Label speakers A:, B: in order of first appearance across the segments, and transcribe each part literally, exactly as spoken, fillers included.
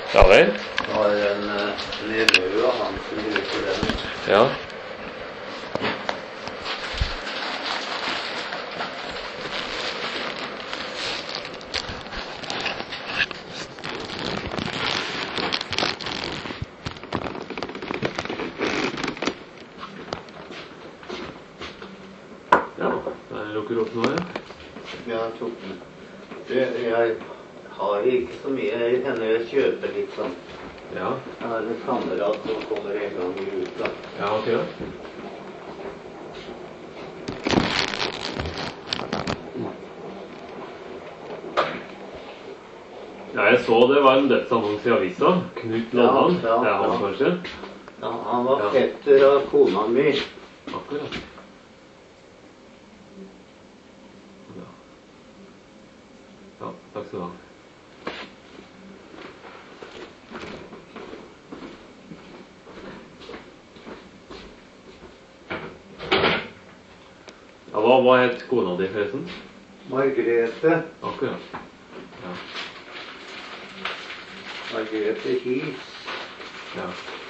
A: Ja vel?
B: Det var en uh, nevø av han som bruker den.
A: Ja. Ja, der lukker opp noe, ja.
B: Jeg tok den. Jeg, jeg har ikke så mye. Jeg hender jeg kjøper litt sånn.
A: Ja.
B: Jeg har en kamerat som kommer en gang i uka.
A: Ja, ok da. Ja, jeg så det var en dødsannonse i avisa. Knut Loddan.
B: Ja, ja,
A: det er han
B: ja.
A: kanskje?
B: Ja, han var
A: Ja.
B: fetter av kona mi.
A: Akkurat. Ja. Ja, takk skal du ha. Ja, hva, hva het kona di forresten?
B: Margrethe.
A: Akkurat. Ja.
B: Margrethe His.
A: Ja.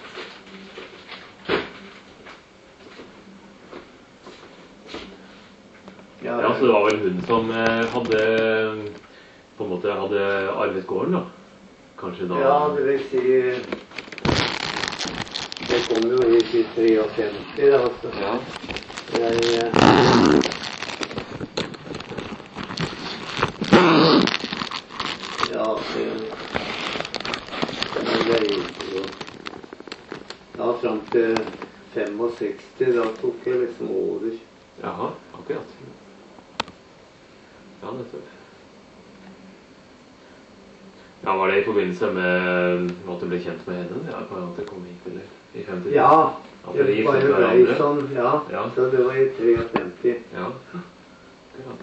B: Ja,
A: Ja, så det var vel hun som eh, hadde på en måte hadde arvet gården, da? Kanskje da?
B: ja, det vil si det kom jo hit i femtitre, da, altså.
A: Ja.
B: Jeg eh, Ja, det det leide jo Ja, fram til femogseksti, da tok jeg liksom over.
A: Jaha, akkurat. Ja, nettopp. Ja, var det i forbindelse med at du ble kjent med henne? Ja, at det kom hit, eller i femti?
B: Ja,
A: At dere
B: det
A: giftet
B: var jo
A: hverandre?
B: blei sånn, ja.
A: Ja.
B: Så det var i femtitre.
A: Ja, akkurat.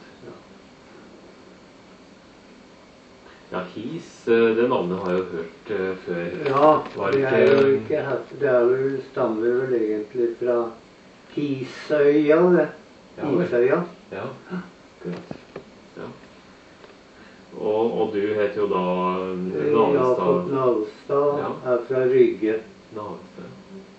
A: Ja, His, eh, det navnet har jeg jo hørt eh, før.
B: Ja,
A: Var
B: det
A: ikke-
B: er jo ikke hatt, det er vel, stammer vel egentlig fra Hisøya, det.
A: Ja, vel.
B: Hisøya.
A: Ja, akkurat. Ja. Og, og du heter jo da eh,
B: Jakob
A: Navestad.
B: Navestad
A: Ja.
B: er fra Rygge.
A: Navestad.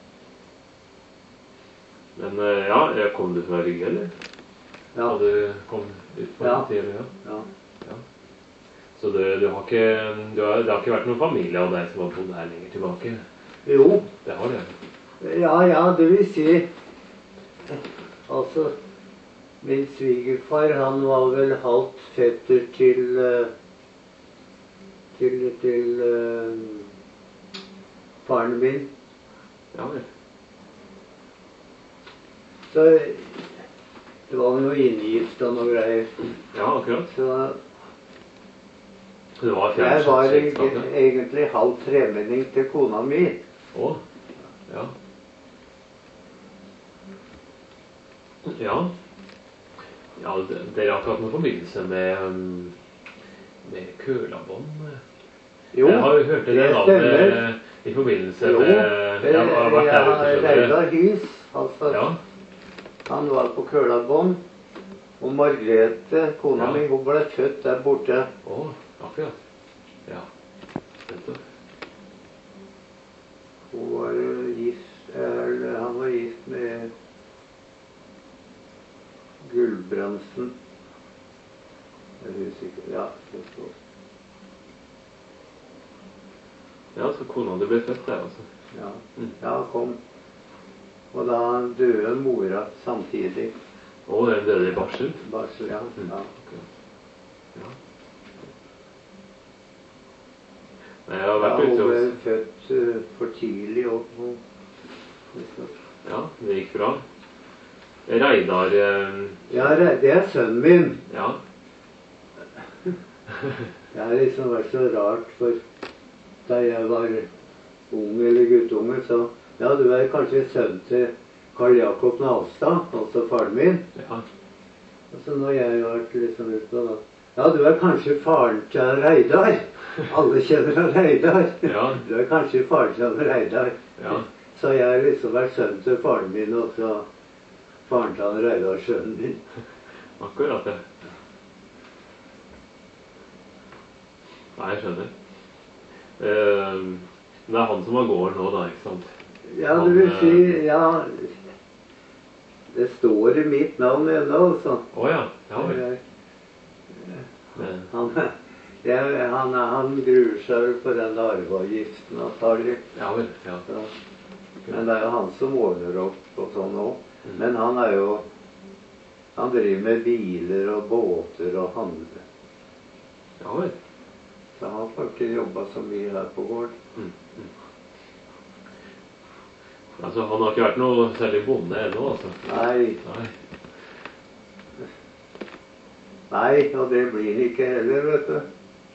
A: Men eh, ja, jeg kom du fra Rygge, eller?
B: Ja.
A: Da du kom ut på
B: Ja.
A: den tiden, ja.
B: Ja.
A: Ja. Så du, du har ikke, du har, det har ikke vært noen familie av deg som har bodd her lenger tilbake?
B: Jo,
A: Det har det.
B: ja, ja, det vil si Altså, min svigerfar, han var vel halvt fetter til eh, til, til eh, faren min.
A: Ja vel.
B: Så det var noe inngift og noe greier.
A: Ja, akkurat.
B: Så
A: Så det var
B: jeg var
A: fjernslekskap,
B: eg- egentlig halv tremenning til kona mi.
A: Å, ja. Ja. Ja, det, det er akkurat noe forbindelse med, um, med Kølabånd.
B: Jo,
A: jeg har jo hørt det
B: det
A: navnet
B: stemmer.
A: i forbindelse
B: Jo,
A: med
B: det,
A: Jeg har vært der ute,
B: jeg
A: skjønner du.
B: Reidar Hys, altså.
A: Ja,
B: Han var på Kølabånd. Og Margrethe, kona
A: Ja.
B: mi, hun ble født der borte.
A: å, akkurat. Ja, nettopp.
B: Hun var jo gift, eller han var gift med Gulbrandsen. Jeg er usikker. Ja, det står.
A: Ja, så kona du ble født der, altså.
B: Ja.
A: Mm.
B: Ja, kom. Og da døde mora samtidig.
A: Å, den døde i barsel.
B: Barsel, ja.
A: Mm,
B: ja.
A: akkurat. Ja. Nei, jeg har
B: Ja,
A: vært
B: hun
A: ute
B: ble
A: hos...
B: født uh, for tidlig opp.
A: Ja, det gikk bra. Reidar... eh,
B: Ja, det er sønnen min.
A: Ja.
B: Det har liksom vært så rart, for da jeg var ung eller guttunge, så ja, du er kanskje sønnen til Karl Jakob Navstad, altså faren min.
A: Ja.
B: Og så når jeg har vært liksom ute på da, ja, du er kanskje faren til Reidar. Alle kjenner Reidar.
A: Ja.
B: Du er kanskje faren til Reidar.
A: Ja.
B: Så jeg har liksom vært sønnen til faren min, og så faren til Reidar, sønnen min.
A: Akkurat det. Nei, jeg skjønner. Eh, det er han som har gården nå, da, ikke sant?
B: Ja,
A: Han,
B: det vil si,
A: eh,
B: ja, det står i mitt navn ennå, altså.
A: Å ja, ja vel.
B: Jeg-
A: Men,
B: Han, jeg, han, han gruer seg vel på den arveavgiften antagelig.
A: ja vel, ja.
B: Ja. Men det er jo han som ordner opp og sånn òg.
A: Mm.
B: Men han er jo Han driver med biler og båter og handler.
A: Ja vel.
B: Så han får ikke jobba så mye her på gården.
A: Mm. Mm. Altså, han har ikke vært noe særlig bonde ennå, altså.
B: Nei,
A: Nei.
B: nei, og det blir han ikke heller, vet du.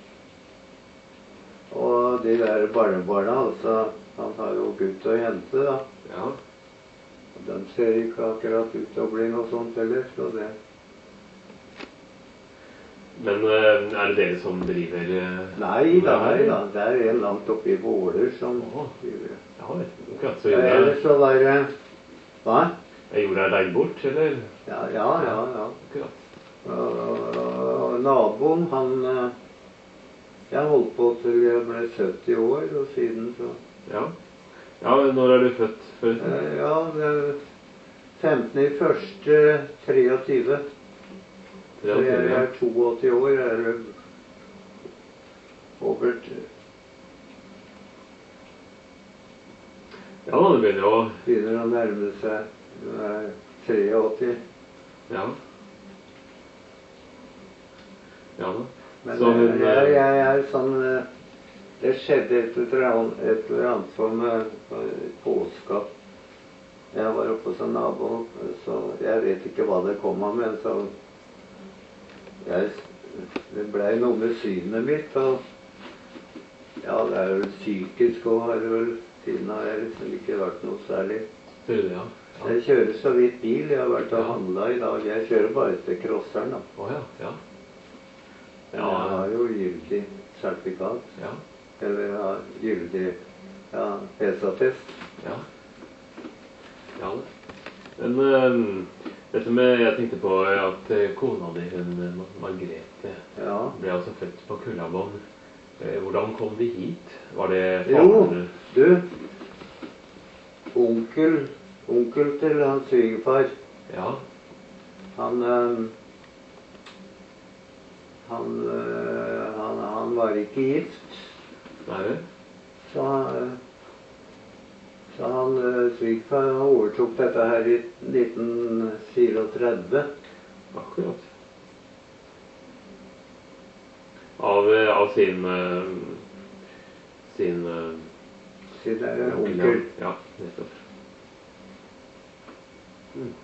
B: Og de der barnebarna, altså, han har jo gutt og jente, da.
A: Ja.
B: Og de ser ikke akkurat ut til å bli noe sånt heller, så det.
A: Men eh, er det dere som driver eh,
B: Nei da,
A: det her?
B: nei da. Det er en langt oppe i Våler som
A: Åh.
B: driver.
A: Ja vel. Akkurat, så
B: Ja,
A: jorda,
B: ellers så var det Hva?
A: er jorda leid bort, eller?
B: Ja, ja, ja. ja.
A: Akkurat.
B: Og naboen, han eh, Jeg holdt på til jeg ble sytti år, og siden så
A: Ja. Ja, men når er du født, forresten?
B: eh, Ja, det er femtende i første treogtyve. Så jeg
A: treogtyve, ja.
B: er åttito år. Jeg er over t-
A: Ja, da, det begynner jo å...
B: Begynner å nærme seg jeg er åttito.
A: Ja. Ja da.
B: Men
A: Så hun,
B: jeg, jeg, jeg er sånn eh, Det skjedde et eller annet, et eller annet som eh, påska. Jeg var oppe hos en nabo, så jeg vet ikke hva det kom av, men så jeg, Det blei noe med synet mitt, og ja, det er vel psykisk òg, har det vel. Siden har jeg liksom ikke vært noe særlig.
A: Ser du det, ja? Ja.
B: Jeg kjører så vidt bil. Jeg har vært og
A: Ja.
B: handla i dag. Jeg kjører bare til Crosseren, da.
A: Å ja, ja.
B: Men jeg har jo gyldig sertifikat.
A: Ja,
B: Eller jeg har gyldig ja, P S A-test.
A: ja. Ja da. Men eh, dette med, jeg tenkte på at eh, kona di, hun eh, Mar- Margrethe,
B: Ja.
A: ble altså født på Kullabånd. Eh, Hvordan kom de hit? Var det
B: Jo,
A: faren?
B: du. Onkel, onkel til hans svigerfar,
A: Ja,
B: han eh, han, eh, han han var ikke gift.
A: nei vel?
B: Så, eh, så han eh, svigerfar han overtok dette her i nitten tretifire.
A: Akkurat. Av, eh, av sin eh, sin eh,
B: Siden er det
A: onkel,
B: onkel.
A: Ja, nettopp. Mm.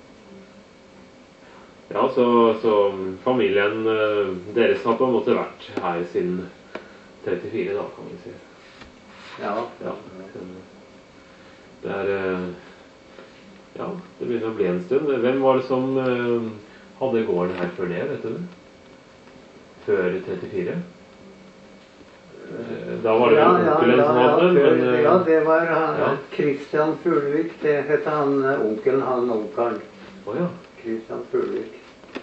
A: Ja, så, så familien eh, deres har på en måte vært her siden trettifire, da, kan vi si.
B: Ja.
A: Ja. Det er eh, Ja, det begynner å bli en stund. Hvem var det som eh, hadde gården her før det, vet du det? Før trettifire? Eh, Da var det
B: Ja,
A: vel
B: ja,
A: onkelen
B: ja,
A: som
B: ja,
A: hadde den,
B: før-
A: men eh,
B: ja, det var han,
A: ja.
B: Christian Fuglevik. Det het han eh, onkelen, han onkelen.
A: Å ja.
B: Christian Fuglevik.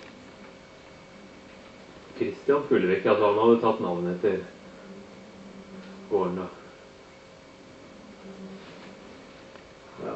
A: Christian Fuglevik, altså han hadde tatt navnet etter gården, da.
B: Ja.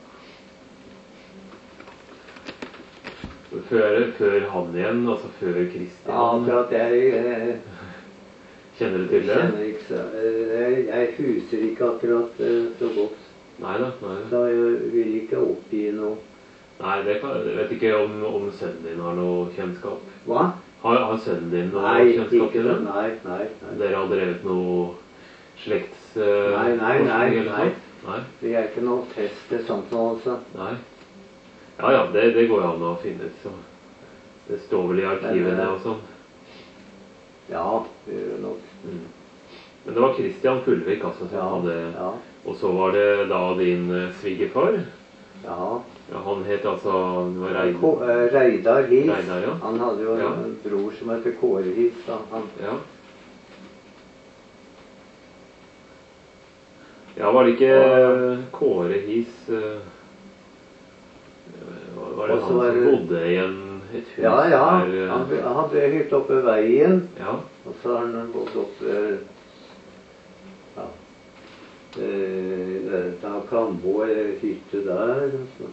A: Før, før han igjen, altså før
B: Ja,
A: Christian.
B: akkurat jeg eh,
A: Kjenner du til det?
B: kjenner ikke så eh, jeg, jeg huser ikke akkurat eh, så godt.
A: Nei da. Nei, da.
B: Så jeg vil ikke oppgi noe.
A: nei det kan, jeg vet ikke om, om sønnen din har noe kjennskap.
B: Hva?
A: Har, har sønnen din noe
B: Nei,
A: kjennskap
B: ikke
A: til det?
B: sånn. Nei, nei, nei.
A: Dere har drevet noe slekts... eh,
B: Nei, nei, nei,
A: forskning eller
B: nei.
A: sånt? Nei.
B: Det er ikke noe test til sånt nå, altså.
A: Nei. Ja, ja, det, det går jo an å finne ut, så. Det står vel i arkivene og sånn.
B: Ja, det gjør det nok.
A: Mm. Men det var Christian Fullvik, altså, som
B: Ja,
A: hadde...
B: ja,
A: Og så var det da din eh, svigerfar.
B: ja.
A: Ja, han het altså det var Reid...
B: Ko- eh, Reidar His.
A: Reidar, ja.
B: Han hadde jo
A: Ja.
B: en bror som heter Kåre His. Da. Han,
A: Ja. Ja, var det ikke eh, Kåre His eh, Var var det
B: Og så
A: han
B: var
A: som
B: det-
A: bodde i en, et hus
B: ja, ja.
A: der eh,
B: Han, han hadde hytte oppe ved veien.
A: Ja,
B: Og så har han bodd oppe Eh, det er Kambo, ei hytte der. Altså.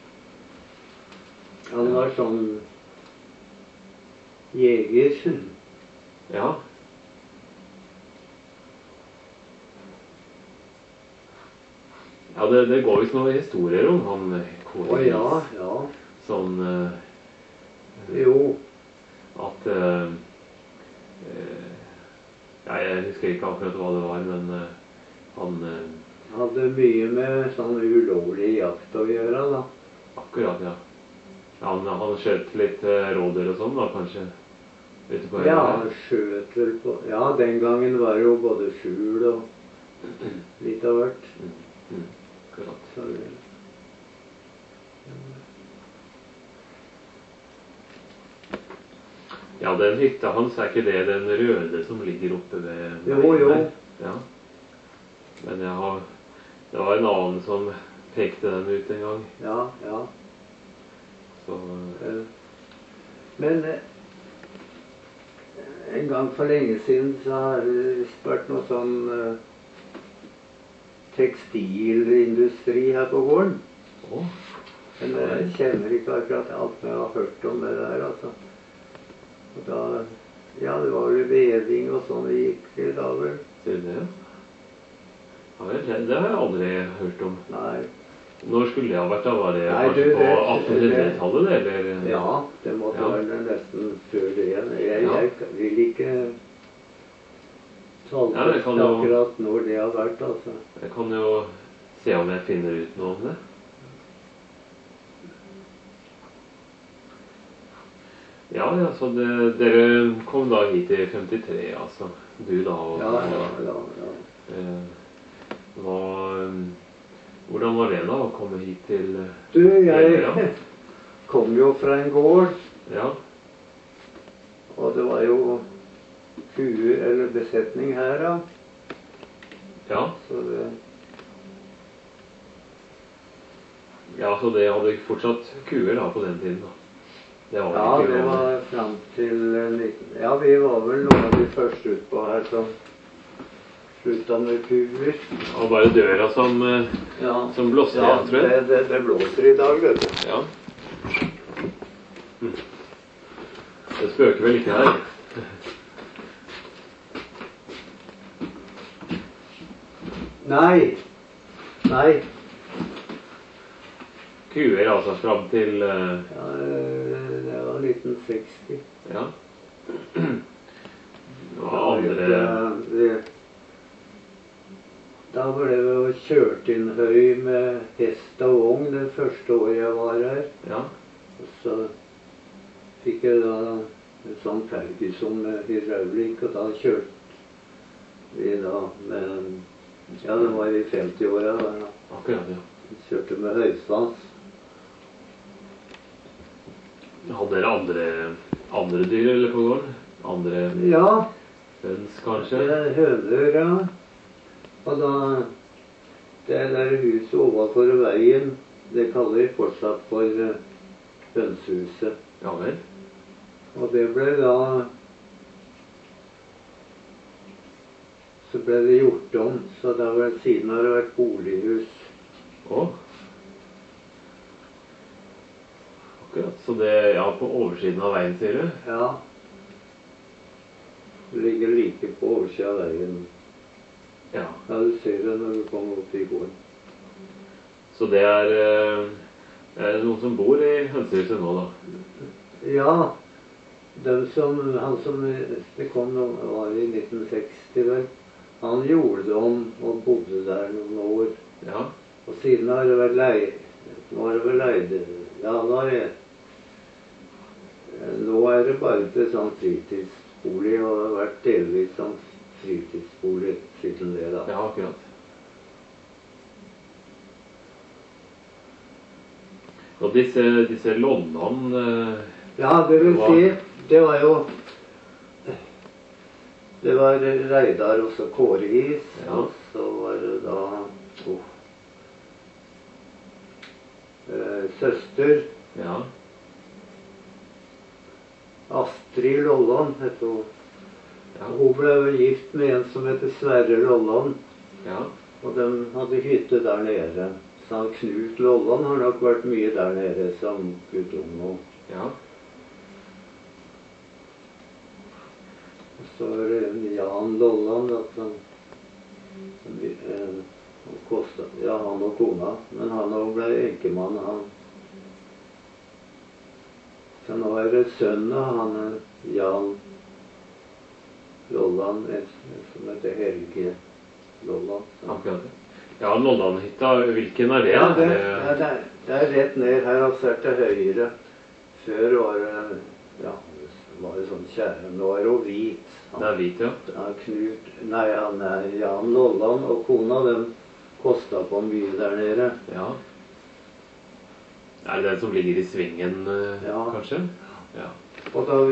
B: Han var sånn jeger.
A: Ja. Ja, det, det går visst noen historier om han Kåre
B: Å
A: Gris.
B: ja, ja.
A: Sånn eh,
B: Jo.
A: at eh, eh, ja, jeg husker ikke akkurat hva det var, men eh, han eh,
B: Hadde mye med sånn ulovlig jakt å gjøre, da.
A: Akkurat, ja. Han, han skjøt litt eh, rådyr og sånn, da, kanskje? Ute på
B: Ja,
A: øya?
B: han skjøt vel på Ja, den gangen var det jo både fugl og litt av hvert.
A: Mm, mm, akkurat.
B: Så det-
A: Ja, den hytta hans, er ikke det den røde som ligger oppe ved
B: Jo,
A: veien
B: jo.
A: der? Ja. Men jeg har Det var en annen som pekte den ut en gang.
B: Ja, ja.
A: Så
B: Eh, Men eh, en gang for lenge siden så har det vært noe sånn eh, tekstilindustri her på gården.
A: Å,
B: Men jeg kjenner ikke akkurat alt, men jeg har hørt om det der, altså. Og da Ja, det var vel veving og sånn det gikk i da, vel.
A: ser du det? Ja vel, det, det har jeg aldri hørt om.
B: Nei.
A: Når skulle det ha vært da? Var det
B: Nei,
A: kanskje
B: du,
A: på
B: det-
A: attenhundretallet, det, eller?
B: Ja, det måtte
A: Ja.
B: være nesten før det igjen. Jeg,
A: Ja.
B: jeg vil ikke
A: Ja, det
B: tallfeste
A: kan jo-
B: akkurat når det har vært, altså.
A: Jeg kan jo se om jeg finner ut noe om det. Ja, ja, så det, dere kom da hit i femtitre, altså. Du da og
B: Ja, ja, ja. ja.
A: eh, hva, um, hvordan var det da å komme hit til eh,
B: Du, jeg
A: Ja.
B: kom jo fra en gård,
A: Ja,
B: og det var jo kuer eller besetning her, da.
A: ja,
B: Så det
A: ja, så det hadde fortsatt kuer da på den tiden da. Det var
B: Ja,
A: ikke
B: det
A: lov.
B: var fram til eh, nitten... Ja, vi var vel noen av de første utpå her som slutta med kuer.
A: Og bare døra som, eh,
B: Ja,
A: som blåste
B: ja
A: igjen, tror
B: det,
A: jeg.
B: det, det blåser i dag, vet du.
A: Ja. Hm. Det spøker vel ikke her.
B: Nei. Nei.
A: Kuer altså fram til eh,
B: Ja, det var nitten seksti.
A: ja.
B: Da
A: Og andre
B: det- det- Da ble det jo kjørt inn høy med hest og vogn det første året jeg var her.
A: Ja.
B: Og så fikk jeg da en sånn Ferguson med hydraulikk, og da kjørte vi da med Ja, det var i femtiåra. da.
A: Akkurat, ja.
B: Kjørte med høysvans.
A: Hadde dere andre, andre dyr eller på gården? Andre
B: Ja,
A: høns,
B: det
A: kanskje?
B: er høner, ja. Og da Det der huset overfor veien, det kaller vi fortsatt for eh, hønsehuset.
A: Ja vel.
B: Og det ble da Så ble det gjort om, så da var siden har det vært bolighus.
A: Å. Akkurat. Så det Ja, på oversiden av veien, sier du?
B: Ja. Det ligger like på oversiden av veien.
A: Ja.
B: Ja, du ser det når du kommer opp i gården.
A: Så det er, eh, er det noen som bor i hønsehuset nå, da?
B: Ja, den som, han som det kom nå, var i nitten seksti, vel. Han gjorde det om og bodde der noen år.
A: Ja.
B: Og siden har det vært leie. Nå har det vel leide. Ja, nå er det Nå er det bare til sånn fritidsbolig, og det har vært delvis sånn fritidsbolig siden det, da.
A: Ja, akkurat. Og disse, disse loddene eh,
B: Ja, det vil
A: Hva?
B: si, det var jo Det var Reidar og så Kåreis,
A: Ja.
B: og så var det da oh, eh, søster
A: Ja.
B: Astrid Lolland het hun.
A: Ja.
B: Hun ble jo gift med en som heter Sverre Lolland.
A: Ja.
B: Og Og de hadde hytte der nede. Så han Knut Lolland har nok vært mye der nede som gudom nå.
A: Ja.
B: Og så er det en Jan Lolland, at han, han, han kostet, ja, han og kona, men han også ble enkemann, han. Så nå er det sønnen, han er Jan Lolland, som heter Helge Lolland. Så.
A: Akkurat det. Ja, Lollandhytta, hvilken er det?
B: Ja, det, det, det, er, det er rett ned her, altså er til høyre. Før var det, ja, det var det sånn kjære, nå er det jo hvit.
A: Det er hvit, ja.
B: Ja, Knut, nei, han er Jan Lolland og kona, dem kostet på mye der nede.
A: Ja. Er det den som ligger i svingen,
B: ja.
A: Kanskje? Ja.
B: Og da,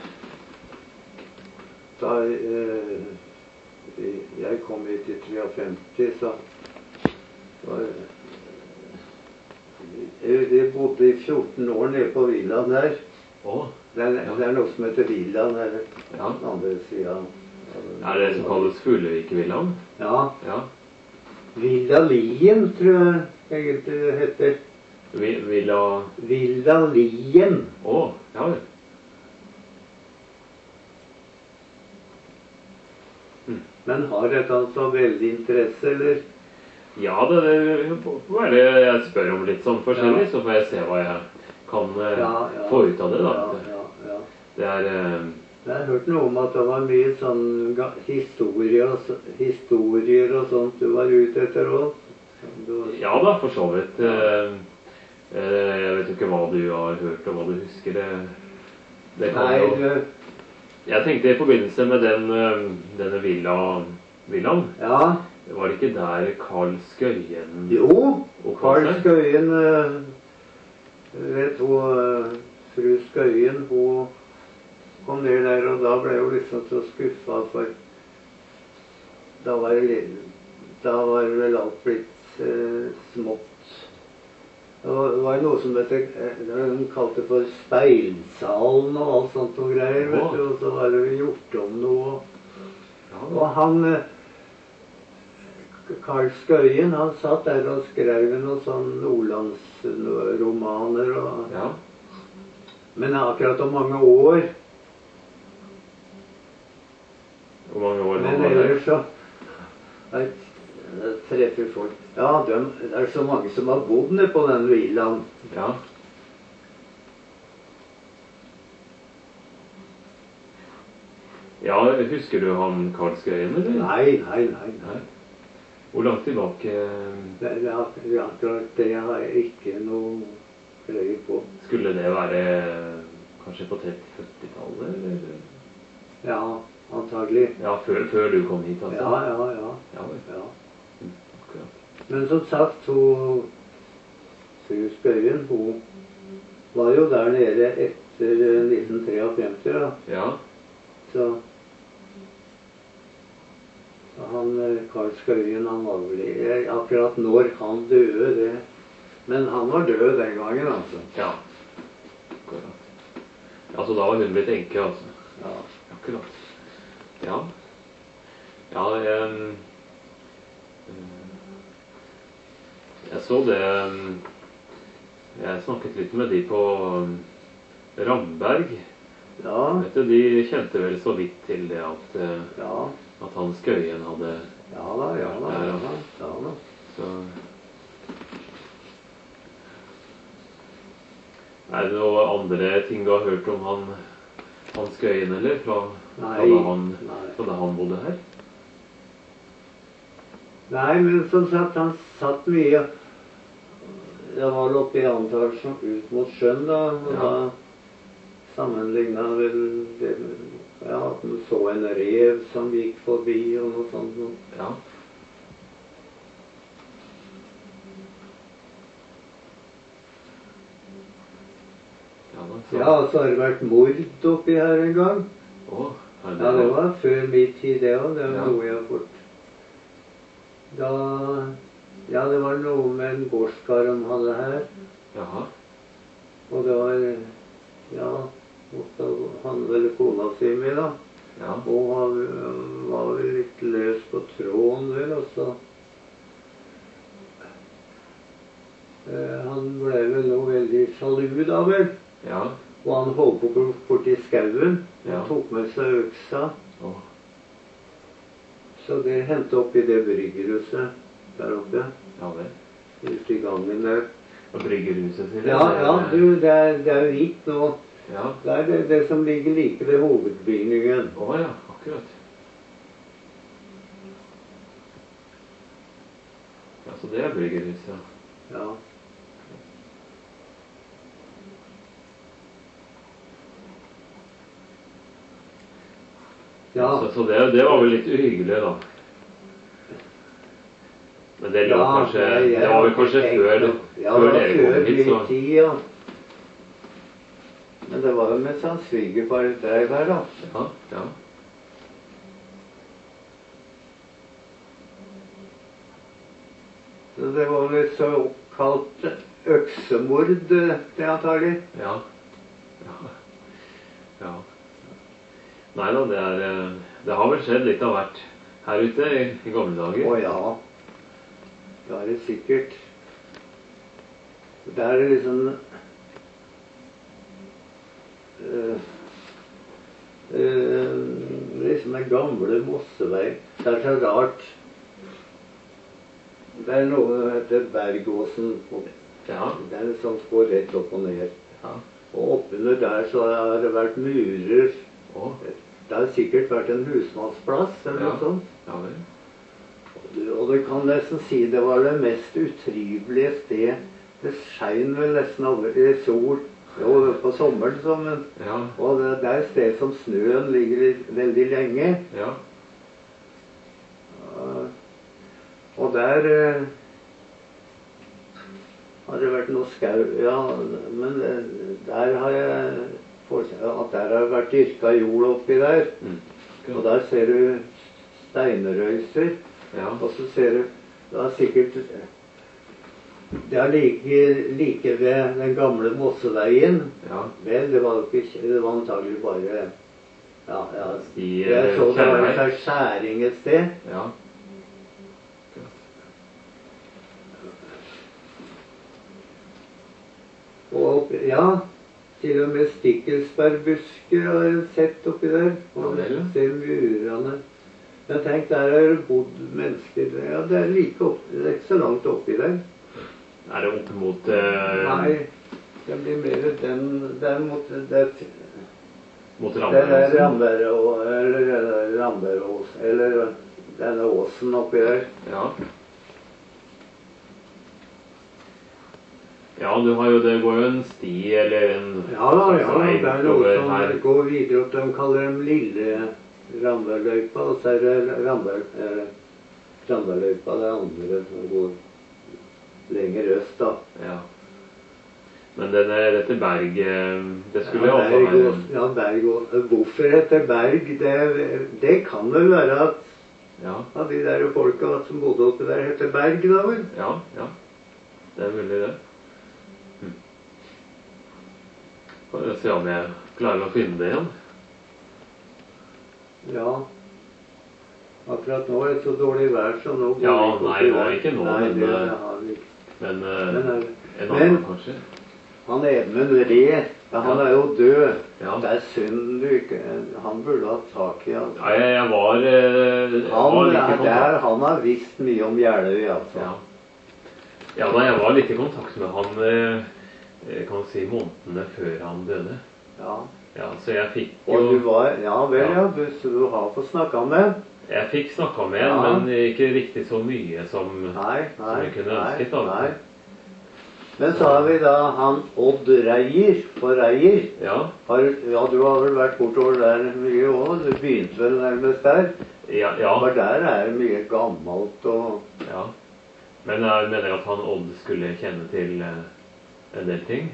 B: da eh, jeg kom hit i femtitre, så var, jeg bodde i fjorten år nede på villaen der.
A: Åh,
B: det, er,
A: ja.
B: det er noe som heter villaen her,
A: ja.
B: Den andre siden.
A: Er det det som kalles Fuglevikvillaen?
B: Ja.
A: Ja.
B: Villa Lien, tror jeg egentlig det heter.
A: Vi, villa...
B: Villa Lien.
A: Åh, ja vel. Mm.
B: Men har dette altså veldig interesse, eller?
A: Ja, det, det får være jeg spør om litt sånn forskjellig, ja. Så får jeg se hva jeg kan eh,
B: ja, ja.
A: få ut av det, da.
B: Ja, ja, ja.
A: Det er... Eh,
B: jeg har hørt noe om at det var mye sånn historier, historier og sånt du var ute etter også. Var...
A: Ja da, for så vidt. Eh, eh, jeg vet ikke hva du har hørt og hva du husker. Det, det kan
B: Nei,
A: jo...
B: du...
A: Jeg tenkte i forbindelse med den, denne villa, villaen.
B: Ja.
A: Var det ikke der Karl Skøyen...
B: Jo, Karl Skøyen, vet hun, fru Skøyen, hun kom ned der, og da ble hun liksom så skuffet, for da var det, da var det vel alt blitt eh, smått. Det var noe som vet jeg, de kalte for speilsalen og alt sånt og greier, vet du, og så var det gjort om noe. Og han... Karl Skøyen, han satt der og skrev noen sånn nordlandsromaner og...
A: Ja.
B: Men akkurat om mange år.
A: Hvor mange år
B: Men ellers så... Jeg treffer folk. Ja, de, det er så mange som har bodd ned på den villaen.
A: Ja. Ja, husker du han Karl Skøyen, eller?
B: Nei, nei, nei, nei.
A: Hvor langt tilbake?
B: Det, det, akkurat det har jeg ikke noe greie på.
A: Skulle det være kanskje på tretti-førti-tallet, eller?
B: Ja, antagelig.
A: Ja, før, før du kom hit, altså?
B: Ja, ja, ja.
A: Ja,
B: ja.
A: Mm, akkurat.
B: Men som sagt, hun, fru Skøyen, hun var jo der nede etter nitten femtitre, da.
A: Ja.
B: Så... Han, Karl Skøyen, han var vel akkurat når han døde, det. Men han var død den gangen, altså.
A: Ja. Akkurat. Ja, så da var hun blitt enke, altså.
B: Ja.
A: Akkurat. Ja. Ja, jeg, jeg så det, jeg snakket litt med de på Ramberg.
B: Ja.
A: Vet du, de kjente vel så vidt til det at...
B: Ja.
A: At han Skøyen hadde...
B: Ja da, ja da, ja da, ja da.
A: Så... Er det noen andre ting du har hørt om han, han Skøyen, eller? Fra,
B: nei,
A: fra, da han,
B: nei.
A: fra da han bodde her?
B: Nei, men som sagt, han satt mye... Jeg var oppe i antallet ut mot sjøen, da, og ja. Da sammenlignet vel det med... Ja, at man så en rev som gikk forbi og noe sånt.
A: Ja. Ja, da, så...
B: ja, så har det vært mord oppi her en gang.
A: Åh, er det...
B: Ja, det var før min tid, det også. Det var
A: ja.
B: noe jeg har fått. Da... Ja, det var noe med en gårdskar de hadde her.
A: Jaha.
B: Og det var... Ja... Han vel kona si med, da.
A: Ja.
B: Og han var vel litt løs på tråden, vel, og så Eh, han ble vel noe veldig sjalu da, vel.
A: Ja.
B: Og han holdt på borti skauen. Han
A: Ja.
B: tok med seg øksa.
A: Å.
B: Så det hendte opp i det bryggerhuset der oppe.
A: Ja vel.
B: Ute i gangen der.
A: Og bryggerhuset sier
B: Ja, ja, du, det er, det er hvitt nå.
A: Ja.
B: Det er det, det som ligger like ved hovedbygningen.
A: Å ja, akkurat. Ja, så det er bryggerhuset, ja.
B: Ja. Ja.
A: Så, så det, det var vel litt uhyggelig, da. Men det lå
B: Ja,
A: kanskje
B: jeg- jeg
A: Det var vel kanskje
B: tenkte-
A: før,
B: ja,
A: før
B: det var
A: dere
B: før
A: kom hit,
B: min
A: så
B: tid, ja. Men det var jo mens han svigerfar drev her, da.
A: Ja, ja.
B: Så det var vel så oppkalt øksemord, det antagelig.
A: Ja. Ja. Ja. Nei da, det er eh, Det har vel skjedd litt av hvert her ute i, i gamle dager.
B: Å ja. Det er det sikkert. Det er liksom uh, uh, Liksom den gamle Mosseveien. Det er så rart. Det er noe som heter Bergåsen.
A: Ja.
B: Det er sånn som går rett opp og ned.
A: Ja.
B: Og oppunder der så har det vært murer.
A: Å.
B: Det har sikkert vært en husmannsplass eller
A: Ja.
B: noe sånt.
A: Ja vel.
B: Og du kan nesten si det var det mest utrivelige sted. Det skein vel nesten aldri i sol. Jo, på sommeren, så, men
A: Ja.
B: Og det, det er et sted som snøen ligger i veldig lenge.
A: Ja.
B: Uh, og der uh, har det vært noe skau. Ja, men det, der har jeg forestelt at der har det vært dyrka jord oppi der.
A: Mm.
B: Og der ser du steinrøyser.
A: Ja.
B: Og så ser du Det er sikkert Det er like, like ved den gamle Mosseveien.
A: Ja.
B: Vel, det var jo ikke Det var antagelig bare Ja, ja.
A: Sti
B: Jeg
A: eller
B: så det var en
A: kjerrevei.
B: slags skjæring et sted.
A: Ja.
B: Og opp, ja, til og med stikkelsbærbusker har jeg sett oppi der. Og
A: Ja vel.
B: ser murene. Men tenk, der har det bodd mennesker. Ja, det er like opp, det er ikke så langt oppi der.
A: Er det opp mot eh,
B: Nei, det blir mer den der mot det,
A: mot
B: det er
A: Rambergåsen?
B: Ramberå, eller Ramberås, eller denne åsen oppi der.
A: Ja. Ja, du har jo Det går jo en sti eller en
B: Ja da, ja,
A: vei
B: det er noe
A: bortover
B: som
A: her.
B: går videre opp. De kaller dem Lille Ramberløypa, og så er det Ramber, eh, Ramberløypa, det andre som går lenger øst, da.
A: Ja. Men denne, dette berget Det skulle
B: Ja,
A: jo også være
B: Bergås, ja, Bergås. Hvorfor heter Berg? Det, det kan vel være at
A: Ja,
B: ja, de der folka som bodde oppe der, heter Berg, da vel?
A: ja, ja. Det er mulig, det. Hm. Får vi se om jeg klarer å finne det igjen.
B: Ja. Akkurat nå er det så dårlig vær, så nå går
A: Ja,
B: vi ikke
A: nei,
B: oppi
A: det var
B: der.
A: ikke nå,
B: Nei,
A: men,
B: det
A: eh,
B: har vi ikke.
A: Men eh,
B: Men, eh,
A: en
B: men-
A: annen, kanskje?
B: Han Edmund Ree, ja, han
A: Ja.
B: er jo død.
A: Ja.
B: Det er synd du ikke Han burde ha tak i han.
A: Ja, jeg, jeg var eh, jeg var
B: Han,
A: litt i
B: er
A: kontakt.
B: der, han har visst mye om Jeløy, altså.
A: Ja. Ja, da jeg var litt i kontakt med han eh, jeg kan si månedene før han døde.
B: Ja.
A: Ja, så jeg fikk
B: Og du
A: jo
B: var Ja vel,
A: Ja.
B: ja. Du, så du har fått snakka med?
A: Jeg fikk snakka med
B: Ja.
A: han, men ikke riktig så mye som
B: Nei, nei.
A: jeg kunne
B: nei,
A: ønsket, da.
B: nei. Men så har vi da han Odd Reier på Reier.
A: Ja.
B: Har, ja, du har vel vært bortover der mye òg? Du begynte vel nærmest der?
A: Ja, ja,
B: For der er det mye gammelt og
A: ja. Men jeg mener at han Odd skulle kjenne til eh, en del ting.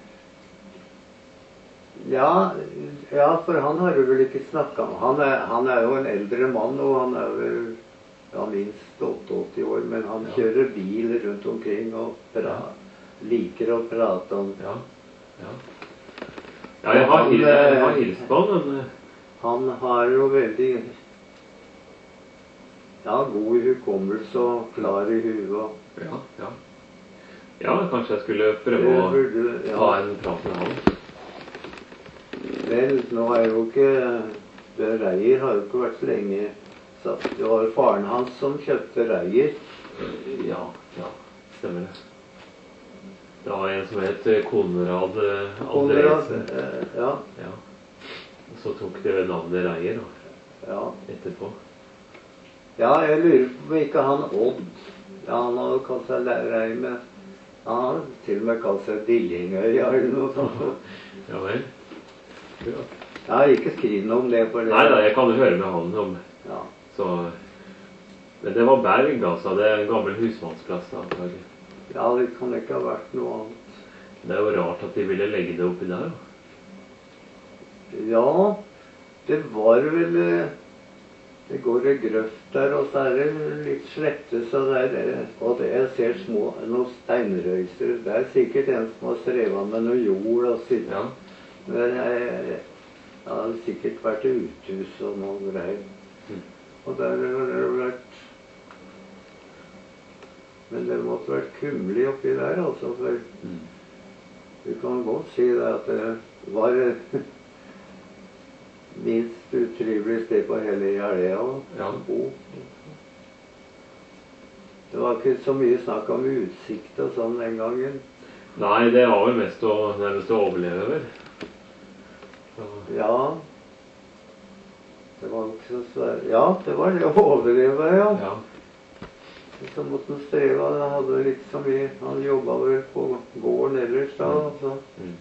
B: Ja, ja, for han har du vel ikke snakka med. Han er, han er jo en eldre mann, og han er vel ja, minst åttiåtte år. Men han
A: Ja.
B: kjører bil rundt omkring og pra, liker å prate om
A: Ja. Ja, ja jeg, har, hil- jeg har hilst på han, men eh,
B: Han har jo veldig ja, god hukommelse og klar i huet. og-
A: ja, ja. Ja, kanskje jeg skulle prøve
B: Det
A: å
B: burde, ja.
A: ta en prat med han.
B: Vel, nå er jo ikke det Reier har jo ikke vært så lenge satt. Det var faren hans som kjøpte Reier.
A: Ja, ja, stemmer det. Det var en som het Konrad eh,
B: Konrad,
A: Andresen.
B: eh, ja,
A: Ja. Så tok det navnet Reier da,
B: ja.
A: etterpå.
B: Ja, jeg lurer på om ikke han Odd. Ja, han har jo kalt seg Reier med. Han har til og med kalt seg Dillingøya eller noe sånt.
A: Ja vel. Ja.
B: Ja, ikke skriv noe om det for det.
A: Nei, nei, jeg kan jo høre med han om.
B: Ja.
A: Så, men det var Berg, altså. Det er en gammel husmannsplass da, antagelig.
B: Ja, det kan ikke ha vært noe annet.
A: Det er jo rart at de ville legge det oppi der da.
B: Ja, det var vel eh, det går en grøft der, og så er det litt slette, så det er det. Og det, jeg ser små, noen steinrøyser. Det er sikkert en som har strevet med noe jord og sitt.
A: Ja.
B: Men jeg, jeg har sikkert vært i uthus og noe greier.
A: Mm.
B: Og der har det vært. Men det måtte vært kumlig oppi der, altså. For
A: Mm.
B: du kan godt si det at det var minst utrivelig sted på hele Jeløya å
A: Ja.
B: bo. Det var ikke så mye snakk om utsikt og sånn den gangen.
A: Nei, det var vel mest å, nærmest å overleve, vel. Så,
B: Ja. Det var ikke så svært. Ja, det var det å overleve, ja.
A: ja.
B: Så måtte han streve. Han hadde litt så mye. Han jobbet vel på gården ellers da. Så.
A: Mm.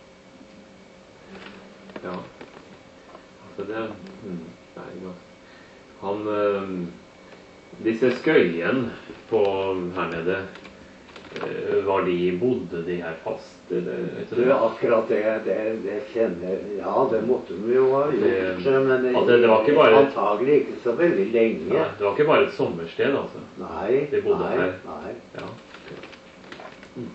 A: Ja. Altså det mm, Nei, ja. Han øh, disse skøyen på her nede, øh, var de bodde de her fast, eller vet
B: Du, akkurat det, det, det kjenner Ja, det måtte de jo ha gjort.
A: Det-
B: men
A: altså, det var ikke bare-
B: antagelig ikke så veldig lenge.
A: Nei, det var ikke bare et sommersted, altså.
B: Nei.
A: De bodde
B: nei,
A: her.
B: Nei.
A: Ja. Mm.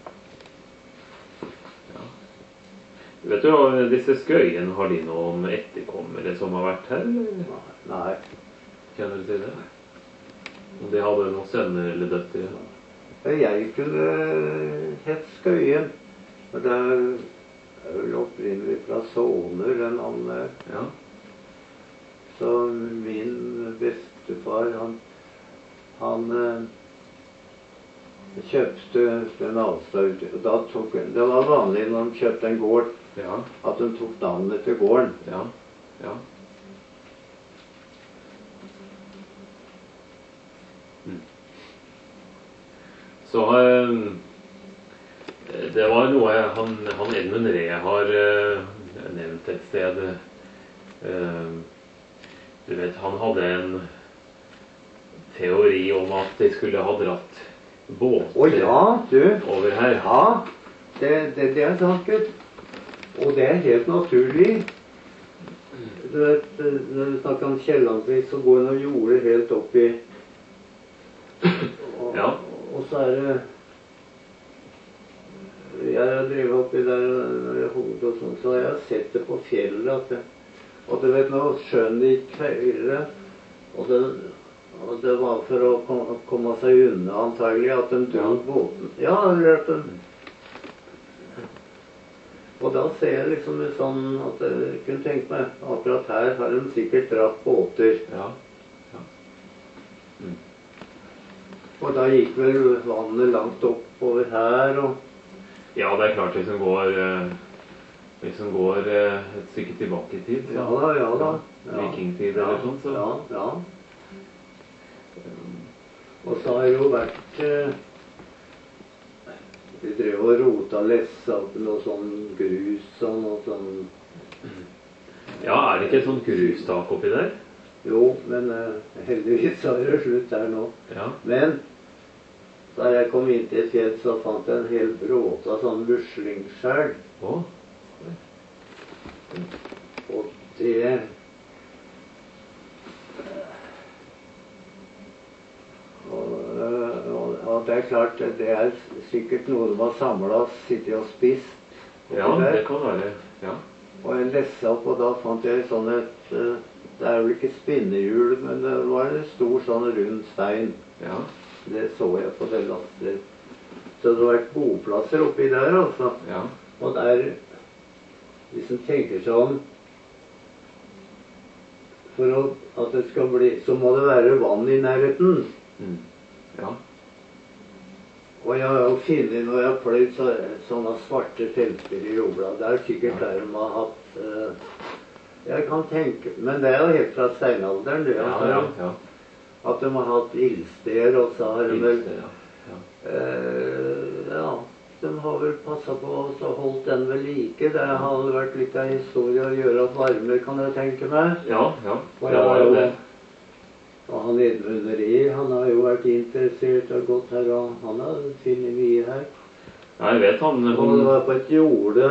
A: Ja. Vet du, disse skøyen, har de noen etterkommere som har vært her? Eller?
B: Nei.
A: Kjenner du til det? Om de hadde noen sønner eller døtre?
B: Jeg kunne hett Skøyen. Og det er vel opprinnelig fra Såner, den navnet.
A: Ja.
B: Så min bestefar, han, han eh, kjøpte den Alstad ut. Og da tok, det var vanlig når de kjøpte en gård,
A: Ja.
B: at de tok navnet til gården.
A: Ja. Ja. Mm. Så øh, det var noe han, han Edmund Ree har øh, nevnt et sted. Øh, du vet, han hadde en teori om at de skulle ha dratt båter
B: Å ja, du.
A: over her.
B: Ja, det, det, det er sant, gutt. Og det er helt naturlig. Du vet, når du snakker om Kiellandsvik, så går det noe jorde helt opp i og,
A: Ja.
B: og så er det Jeg har drevet oppi der når jeg hodet og sånn, så har jeg sett det på fjellet at det, og du vet, når sjøen gikk høyere, og det, og det var for å komme, komme seg unna antagelig at de dro
A: Ja.
B: båten. Ja, eller at de, og da ser jeg liksom det sånn at jeg kunne tenke meg akkurat her har de sikkert dratt båter.
A: Ja. Ja. Mm.
B: Og da gikk vel vannet langt oppover her, og
A: Ja, det er klart, hvis en går, øh, hvis en går øh, et stykke tilbake i tid.
B: ja da, ja da. Ja.
A: Vikingtid
B: Ja,
A: eller sånn, så
B: Ja, ja. Og så har det jo vært eh, Vi drev og rota lessa opp noe sånn grus og noe sånn.
A: Ja, er det ikke et sånt grustak oppi der?
B: Jo, men eh, heldigvis er det slutt der nå.
A: Ja.
B: Men da jeg kom inn til et fjell, så fant jeg en hel bråte av sånn muslingskjell.
A: Å,
B: Og det og, øh, og, og det er klart, det er sikkert noe de har samla og sittet og spist.
A: ja, det kan være. Ja.
B: Og jeg leste opp, og da fant jeg sånn et øh, Det er vel ikke spinnehjul, men det var en stor sånn rund stein.
A: Ja.
B: Det så jeg på det lastet. det hadde vært boplasser oppi der, altså.
A: Ja.
B: Og der, hvis en tenker seg om, for å, at det skal bli, så må det være vann i nærheten.
A: Mm. Ja.
B: Og jeg har jo funnet, når jeg har pløyd så, sånne svarte felter i Robla, det er sikkert der de har hatt, eh, jeg kan tenke, men det er jo helt fra steinalderen, det,
A: Ja,
B: altså,
A: ja, ja.
B: at de har hatt ildsteder, og så har de vel,
A: Ildsted, ja. Ja.
B: eh, ja, de har vel passet på og så holdt den ved like. Det har vært litt av historie å gjøre at varmer, kan jeg tenke meg.
A: Ja, ja.
B: Og
A: Det var jo det.
B: Og han Edmund Ree, han har jo vært interessert og gått her, og han har funnet mye her.
A: Ja, jeg vet han,
B: Og det
A: han
B: var på et jorde,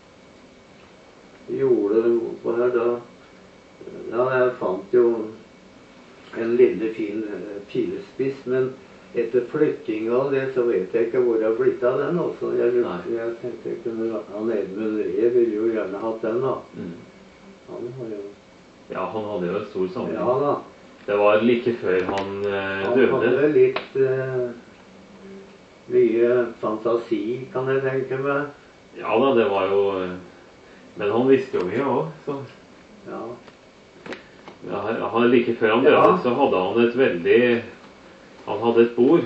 B: jorde på her da, ja, jeg fant jo en lille fin eh, pilespiss, men etter flytting av det, så vet jeg ikke hvor det har blitt av den også. Jeg,
A: Nei.
B: jeg tenkte ikke, men han Edmund Ree ville jo gjerne hatt den da.
A: mm.
B: Han har jo,
A: Ja, han hadde jo en stor samling.
B: ja da.
A: Det var like før han eh,
B: Han
A: døde.
B: hadde litt eh, mye fantasi, kan jeg tenke meg.
A: Ja da, det var jo eh, Men han visste jo mye òg, så
B: Ja.
A: ja, han, like før han døde,
B: Ja.
A: så hadde han et veldig Han hadde et bord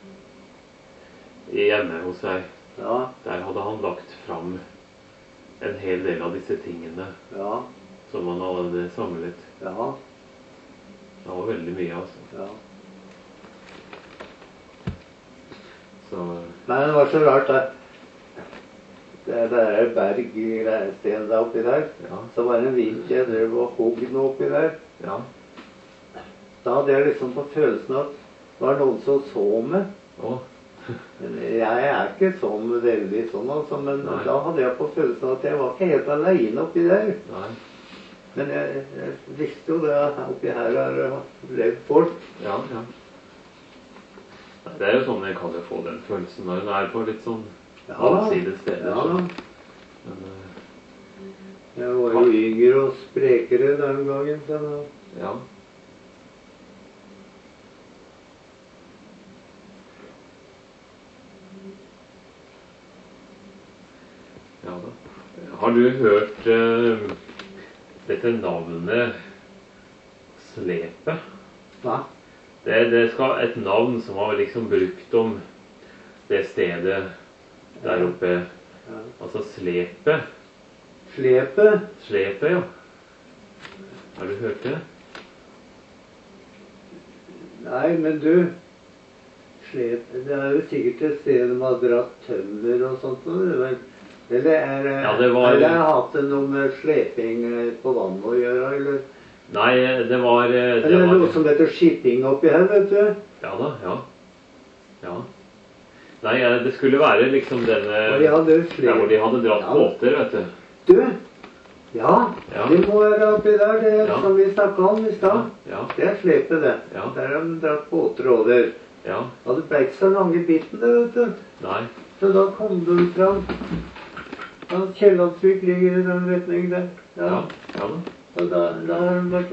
A: hjemme hos seg.
B: Ja,
A: Der hadde han lagt fram en hel del av disse tingene
B: ja,
A: som han hadde samlet.
B: ja,
A: Det var veldig mye, altså.
B: ja.
A: Så
B: Nei, det var så rart det. Det der er berg i Greistein der oppi der.
A: ja.
B: Så var det en vinkel jeg drev og hogg noe oppi der.
A: Ja.
B: Da hadde jeg liksom på følelsen at det var noen som så meg.
A: Å.
B: Men jeg er ikke sånn veldig sånn, altså. Men
A: Nei.
B: da hadde jeg på følelsen at jeg var ikke helt alene oppi der.
A: Nei.
B: Men jeg, jeg visste jo det at oppi her har det levd folk.
A: Ja, ja. Nei, det er jo sånn jeg kan jo få den følelsen når en er på litt sånn
B: Ja da.
A: avsides steder.
B: Ja da.
A: Men, eh,
B: Jeg var jo yngre og sprekere den gangen. Så da.
A: ja. Ja da. Har du hørt eh, dette navnet Slepet?
B: Hva?
A: Det, det skal et navn som var liksom brukt om det stedet der oppe.
B: Ja.
A: Altså Slepet.
B: Slepet?
A: Slepet, ja. Har du hørt det?
B: Nei, men du, Slepet, det er jo sikkert et sted de har dratt tømmer og sånt. og det var- Eller er det,
A: Ja, det var-
B: eller har hatt det noe med sleping eh, på vannet å gjøre? Eller,
A: Nei, det var det
B: eller
A: var,
B: noe som heter shipping oppi her, vet du?
A: Ja da, ja. Ja. Nei, eh, det skulle være liksom denne
B: Og de hadde
A: Der hvor de hadde dratt
B: Ja.
A: båter, vet du.
B: Du, ja,
A: Ja.
B: det må være oppi der, det
A: Ja.
B: som vi snakket om i
A: Ja,
B: stad.
A: ja,
B: Det er slepet, det.
A: Ja.
B: Der har de dratt båter over.
A: ja.
B: Og det ble ikke så lange biten, det, vet du.
A: Nei.
B: Så da kom du fram. Ja, Kiellandsvik ligger i den retningen der.
A: Ja,
B: Ja.
A: ja da.
B: Og da, da har de vært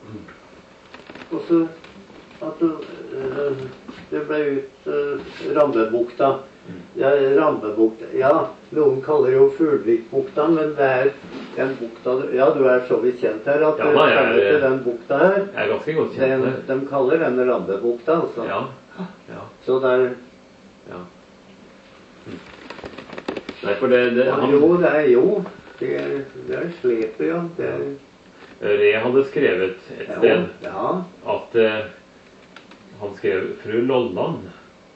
B: Og så at det, eh, det ble ut uh, Rambebukta. Ja, Rambebukta. Ja, noen kaller det jo Fuglevikbukta, men det er den bukta Ja, du er så vidt kjent her at
A: Ja,
B: du
A: da, jeg
B: kjenner
A: er-
B: til den bukta her.
A: Jeg er ganske godt kjent
B: Den,
A: med det.
B: de kaller den Rambebukta, altså.
A: Ja. Ja.
B: Så der
A: Ja. Hm. Nei, for det, det
B: ja,
A: han,
B: Jo, det er jo Det er, det er slepet, ja. Det er,
A: Re hadde skrevet et
B: ja,
A: sted
B: ja.
A: at eh, han skrev 'Fru Lolland'.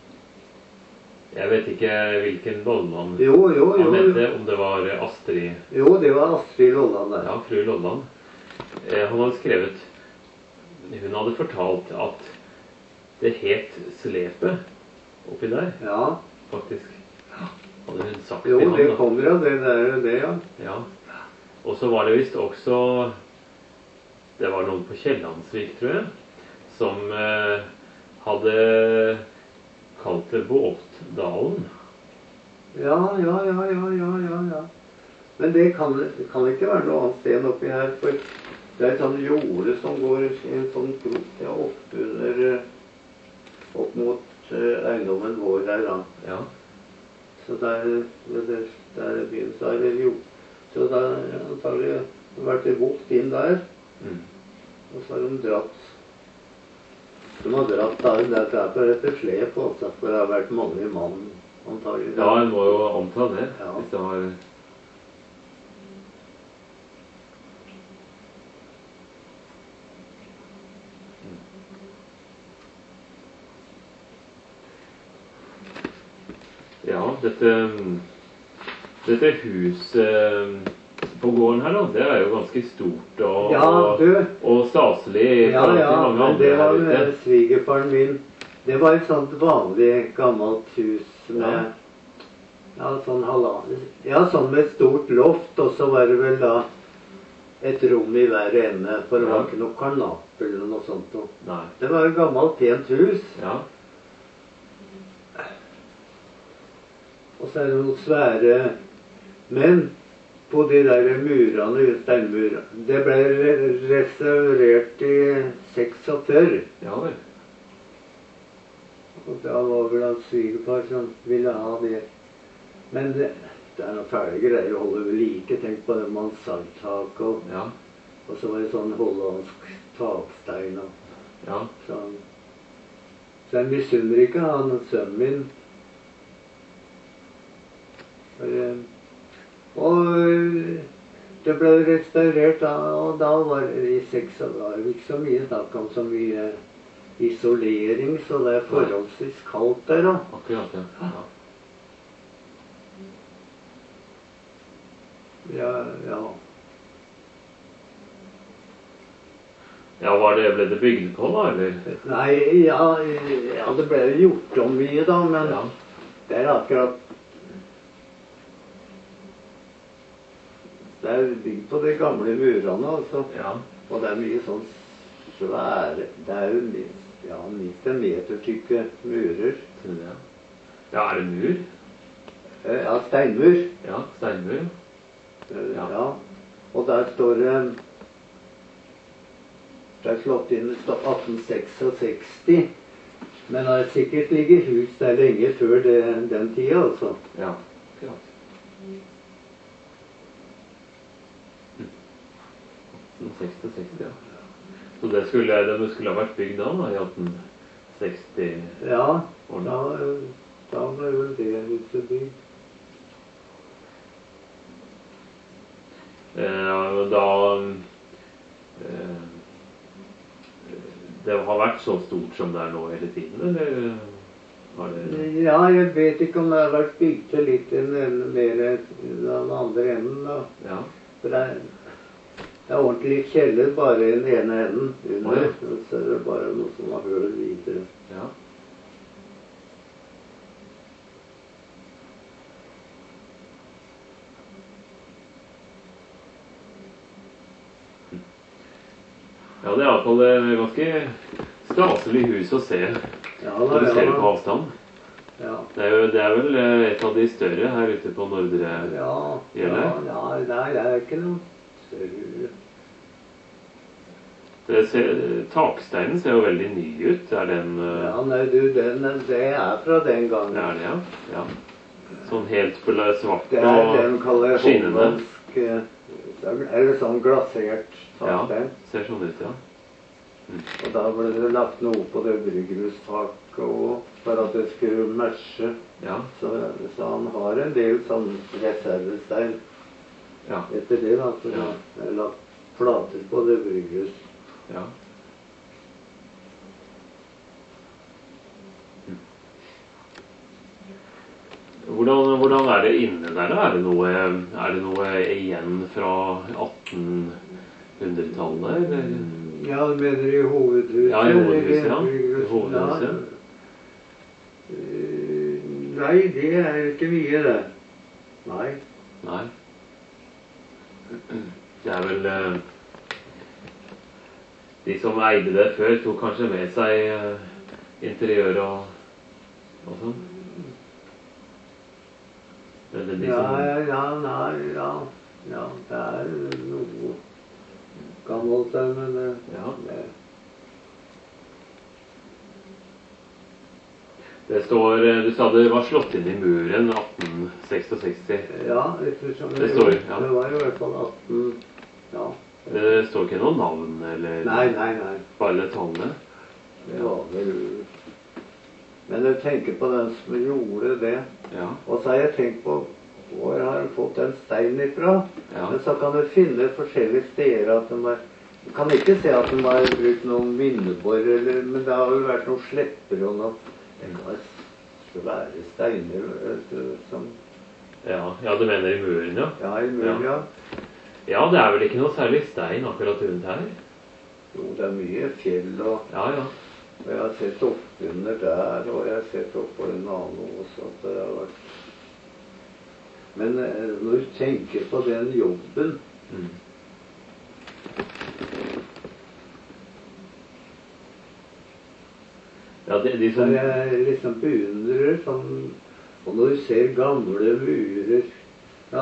A: Jeg vet ikke hvilken Lolland
B: Jo, jo,
A: han
B: jo.
A: mente, om det var Astrid.
B: Jo, det var Astrid Lolland der.
A: Ja, fru Lolland. Eh, han hadde skrevet Hun hadde fortalt at det het Slepet oppi der,
B: Ja.
A: faktisk. Hadde hun sagt
B: Jo,
A: til han,
B: det
A: da.
B: kommer av det der, det, ja.
A: Ja. Og så var det visst også Det var noen på Kiellandsvik, tror jeg, som eh, hadde kalt det Båtdalen.
B: Ja, ja, ja, ja, ja, ja, ja. Men det kan, det kan ikke være noe annet sted oppi her, for det er et sånn jorde som går i en sånn krok ja, opp under eh, opp mot eh, eiendommen vår der, da.
A: Ja.
B: Så der, der, der er byen, så er det jo, så da er det antagelig vært det vokt inn der,
A: Mm.
B: og så har de dratt, de har dratt der, det er på rett og slep, altså, for det har vært mange mann, antagelig.
A: Ja, en må jo anta det,
B: Ja.
A: hvis det var... Ja, dette, dette huset på gården her da, det er jo ganske stort og,
B: Ja, du.
A: og, og staselig i
B: Ja,
A: forhold til
B: ja,
A: mange
B: men
A: andre
B: det var
A: her ute.
B: med svigerfaren min. Det var et sånt vanlig, gammelt hus med,
A: Ja.
B: ja, sånn halvannen, ja, sånn med et stort loft, og så var det vel da et rom i hver ende, for det var
A: Ja.
B: ikke noe karnapp eller noe sånt. noe.
A: Nei,
B: Det var et gammelt, pent hus,
A: ja,
B: og så er det noen svære, men på de der murene, steinmurene, det ble re- restaurert i seksogfyrre.
A: ja vel.
B: Og da var vel han svigerfar som ville ha det. Men det, det er noe fæle greier å holde ved like. Tenk på det mansardtak, og,
A: Ja,
B: og så var det sånn hollandsk takstein. Og,
A: ja,
B: sånn. Så jeg misunner ikke han sønnen min. For, eh, og eh, det ble restaurert da, og da var det i seks år var det ikke så mye snakk om så mye isolering, så det er forholdsvis kaldt der da.
A: akkurat, ja. Ja,
B: Ja, ja.
A: ja var det, ble det bygd på da, eller?
B: Nei, ja, ja, det ble gjort om mye da, men
A: Ja,
B: det er akkurat det er bygd på de gamle murene, altså.
A: ja,
B: Og det er mye sånn svære, det er jo minst, ja, minst en meter tykke murer.
A: tror jeg. Ja, er det mur?
B: Eh, Ja, steinmur.
A: Ja, steinmur.
B: Eh,
A: Ja.
B: Ja. Og der står det, det er slått inn det står atten sekstiseks, men det har sikkert ligget hus der lenge før det, den tida, altså.
A: Ja, akkurat. sekstiseks, ja. Så det skulle, det skulle ha vært bygd da, da i atten seksti?
B: Ja,
A: Årene.
B: da, da ble vel det huset bygd.
A: Eh, da eh, det har vært så stort som det er nå hele tiden, eller har det...
B: Ja, jeg vet ikke om det har vært bygd til litt i den ene mer enn den andre enden, da.
A: Ja,
B: For det er, det er ordentlig kjeller bare i den ene enden under,
A: Å, ja.
B: og så er det bare noe som har høl videre.
A: ja. Ja, det er i hvert fall et ganske staselig hus å se
B: Ja,
A: når
B: da,
A: du ser det
B: ja,
A: på avstand.
B: ja.
A: Det er, jo, det er vel eh, et av de større her ute på Nordre.
B: Ja, ja,
A: Gjelder?
B: ja, nei, det er ikke noe større.
A: Det ser, taksteinen ser jo veldig ny ut. Er den eh,
B: Ja, nei, du, den, det er fra den gangen.
A: Det er det, ja. ja. Sånn helt ble svart
B: Det er det de
A: og
B: kaller
A: skinnende.
B: hollandsk, eh, eller sånn glasert
A: Ja,
B: takstein.
A: ser sånn ut, ja.
B: Og da ble det lagt noe på det bryggerhustaket også, for at det skulle matche.
A: Ja,
B: Så, så han har en del sånn reservestein
A: ja,
B: etter det, da. Så
A: Ja.
B: det er lagt plater på det bryggerhus.
A: ja. Hvordan, hvordan er det inne der? Da? Er det noe, er det noe igjen fra attenhundretallet, eller?
B: Ja, du mener i hovedhuset?
A: Ja, i hovedhuset, ja.
B: eller
A: I hovedhuset.
B: Ja. Eh, Nei, det er ikke mye, det. Nei.
A: Nei. Det er vel eh, de som eide det før, tok kanskje med seg eh, interiør og, og sånn. Eller de
B: Ja,
A: som,
B: ja, ja, nei, ja. Ja, det er noe gammelt der, men det,
A: Ja.
B: det
A: Det står, du sa det var slått inn i muren atten sekstiseks.
B: Ja, ettersom det,
A: Det står, ja.
B: det var i hvert fall atten... Ja.
A: Det står ikke noe navn, eller
B: Nei, nei, nei.
A: bare tallene?
B: Det var vel... Men jeg tenker på den som gjorde det.
A: Ja.
B: Og så har jeg tenkt på hvor jeg har fått den steinen ifra.
A: Ja.
B: Men så kan du finne forskjellige steder at de har... Du kan ikke se at de har brukt noen minnebor, eller, men det har jo vært noen slepper og noe. Det kan være svære steiner vet du, som...
A: Ja, ja, du mener i muren, ja?
B: Ja, i muren, ja.
A: Ja, det er vel ikke noe særlig stein akkurat rundt her?
B: Jo, det er mye fjell og...
A: Ja, ja.
B: Og jeg har sett oppunder der, og jeg har sett oppå en annen også, at det har vært... Men eh, når du tenker på den jobben...
A: Mm. Ja, de, de som...
B: Jeg liksom beundrer sånn... Og når du ser gamle murer... Ja,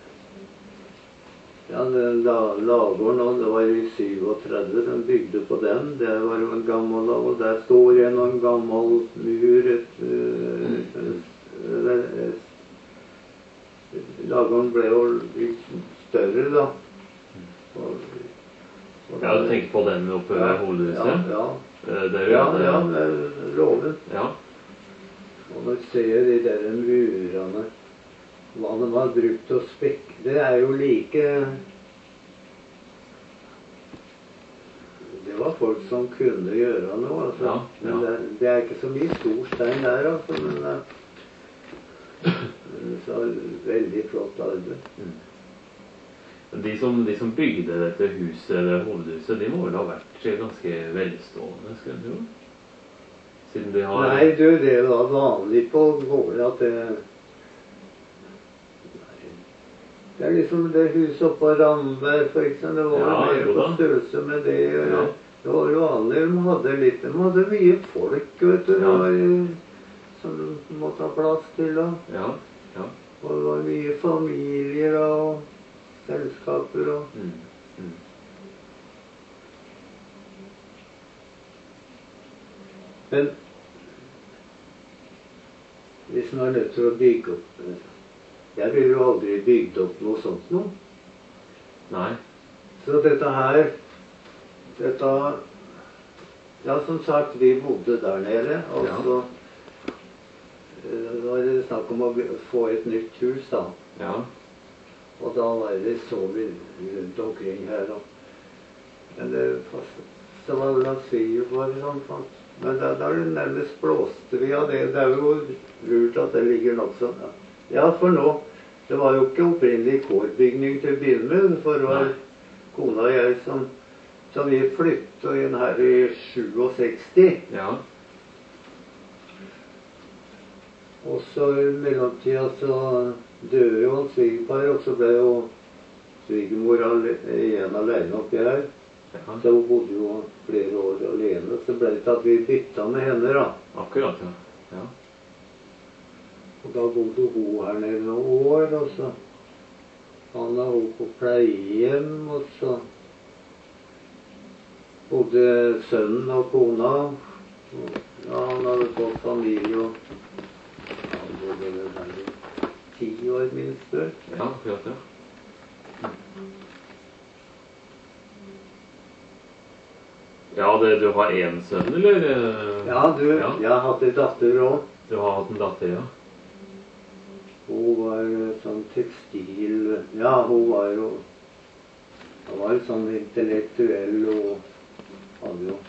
B: ja den la, lagården, det var i syvogtredve, den bygde på den. Det var jo en gammel lag, og der står en og en gammel mur. Et, et, et, et, lagården ble jo litt større, da. Og, og
A: ja, du tenker på den oppe ved hovedhuset?
B: Ja, ja.
A: Det er
B: Ja,
A: det,
B: ja, med låven.
A: ja.
B: Og når du ser de der murene, hva de har brukt å spekke, det er jo like... Det var folk som kunne gjøre noe, altså.
A: Ja, ja.
B: Men det, det er ikke så mye stor stein der, altså. Men det er så veldig flott arbeid.
A: Mm. De som, de som bygde dette huset, det hovedhuset, de må vel ha vært ganske velstående, skal jeg tro? Siden de har...
B: Nei, du, det var vanlig på gården at det... Det er liksom det huset oppe på Ramberg, for eksempel. Det var
A: Ja,
B: mer
A: jo
B: på
A: da.
B: størrelse med det.
A: Ja.
B: Det var jo vanlig. De hadde litt, de hadde mye folk, vet du.
A: Ja.
B: Det var, som de måtte ha plass til. Da.
A: Ja, ja.
B: Og det var mye familier og selskaper og...
A: Mm. Mm.
B: Men hvis man er nødt til å bygge opp... Jeg ville jo aldri bygd opp noe sånt noe.
A: Nei.
B: Så dette her, dette, ja som sagt, vi bodde der nede, og
A: Ja.
B: så eh, var det snakk om å få et nytt hus da.
A: Ja.
B: Og da var det så vi rundt omkring her da. Men det, så var det langt svigerfar sånn, sånn. Men da, da er det nærmest blåste vi av det. Det er jo lurt at det ligger nok sånn. Ja. Ja, for nå, det var jo ikke opprinnelig kårbygning til å begynne med, for det var kona og jeg som, som vi flyttet inn her i sjuogseksti.
A: Ja.
B: Og så i mellomtiden så døde jo han svigerfar, og så ble jo svigermor ale- igjen alene oppi her.
A: Ja.
B: Så hun bodde jo flere år alene, så ble det til at vi bytta med henne da.
A: Akkurat, ja. Ja.
B: Og da bodde hun her nede noen år, og så han og hun på pleiehjem, og så bodde sønnen og kona. Og, ja, han hadde fått familie, og han bodde vel her i ti år minst før.
A: Ja, akkurat, ja. Ja, det, du har en sønn, eller?
B: Ja, du,
A: Ja.
B: jeg har hatt en datter også.
A: Du har hatt en datter, ja.
B: Hun var sånn tekstil... Ja, hun var jo... Hun var sånn intellektuell og hadde jo...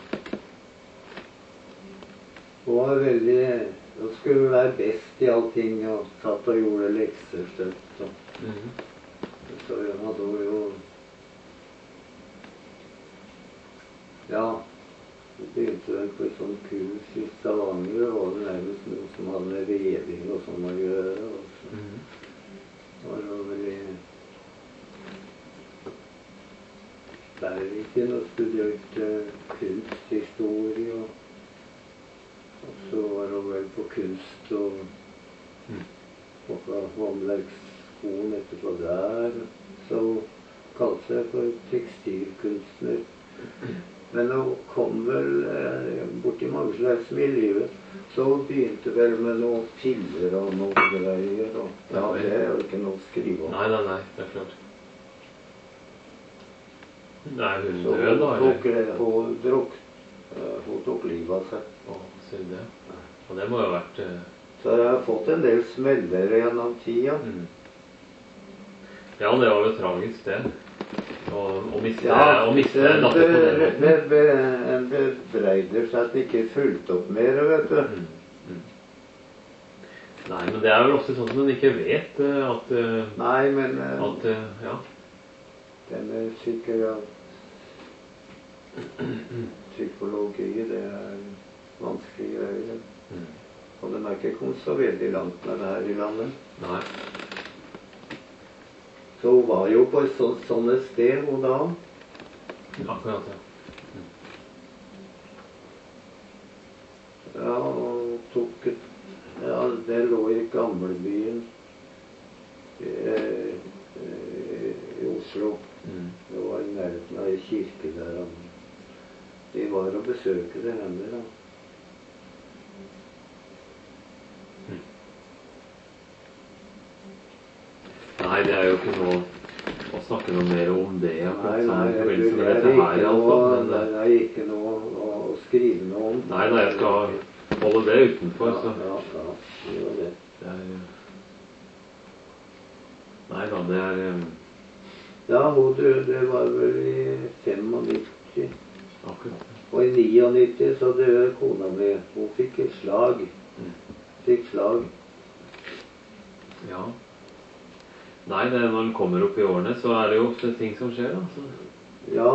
B: Hun var veldig... Hun skulle være best i allting og satt og gjorde lekser støtt. Så,
A: Mhm.
B: så hadde hun jo... Ja, hun begynte vel på et sånt kurs i Stavanger. Det var det nærmest noe som hadde med veving og sånn å gjøre. Og så.
A: Mhm.
B: var det vel i Bergen og studerte kunsthistorie. Og, og så var det vel på kunst og
A: Mm.
B: og på håndverksskolen etterpå der. Så hun kalte seg for tekstilkunstner. Men hun kom vel eh, borti mange slags miljøer. Så hun begynte vel med noen piller og noen greier. Og, ja, det er jo ikke noe å skrive om.
A: Nei, nei, nei, det er klart. Nei, hun
B: Så
A: død da,
B: hun tok,
A: eller?
B: hun druk, eh, hun tok livet av seg.
A: Å, sier du det? Og det må jo ha vært... eh,
B: Så jeg har fått en del smeller gjennom tida.
A: mm. Ja, det var jo tragisk det. Og, og miste,
B: Ja,
A: og miste
B: det,
A: en datter på den
B: det,
A: måten.
B: det, det, en bebreider seg at det ikke fulgte opp mer, vet du.
A: Mm. Mm. Nei, men det er vel ofte sånn som man ikke vet eh, at, eh,
B: Nei, men eh,
A: at eh, ja.
B: den er sikkert psykologi, det er vanskelige greier.
A: Mm.
B: Og de er ikke kommet så veldig langt med det her i landet.
A: Nei.
B: Så hun var jo på et sånt, sånt et sted, hun da.
A: Akkurat, ja.
B: Ja, og tok et Ja, det lå i gamlebyen i, eh, i Oslo.
A: Mm.
B: Det var i nærheten av ei kirke der. Og de var og besøkte henne, da.
A: Nei, det er jo ikke noe å snakke noe mer om det.
B: Nei,
A: Akkurat
B: nei,
A: sånn i
B: det
A: forbindelse med
B: er
A: dette her,
B: ikke
A: i alle
B: noe,
A: fall. Men,
B: det
A: eh,
B: er ikke noe å, å skrive noe om.
A: nei, nei, jeg skal holde det utenfor,
B: Ja,
A: så
B: ja, ja, det var det.
A: det er... eh, Nei da, det er... eh,
B: Ja, hun døde, det var vel i nittifem.
A: Akkurat.
B: Og i nittiåtte så døde kona mi. Hun fikk et slag.
A: Mm.
B: Fikk slag.
A: Ja. Nei, det er når den kommer opp i årene, så er det jo ofte ting som skjer, altså.
B: Ja.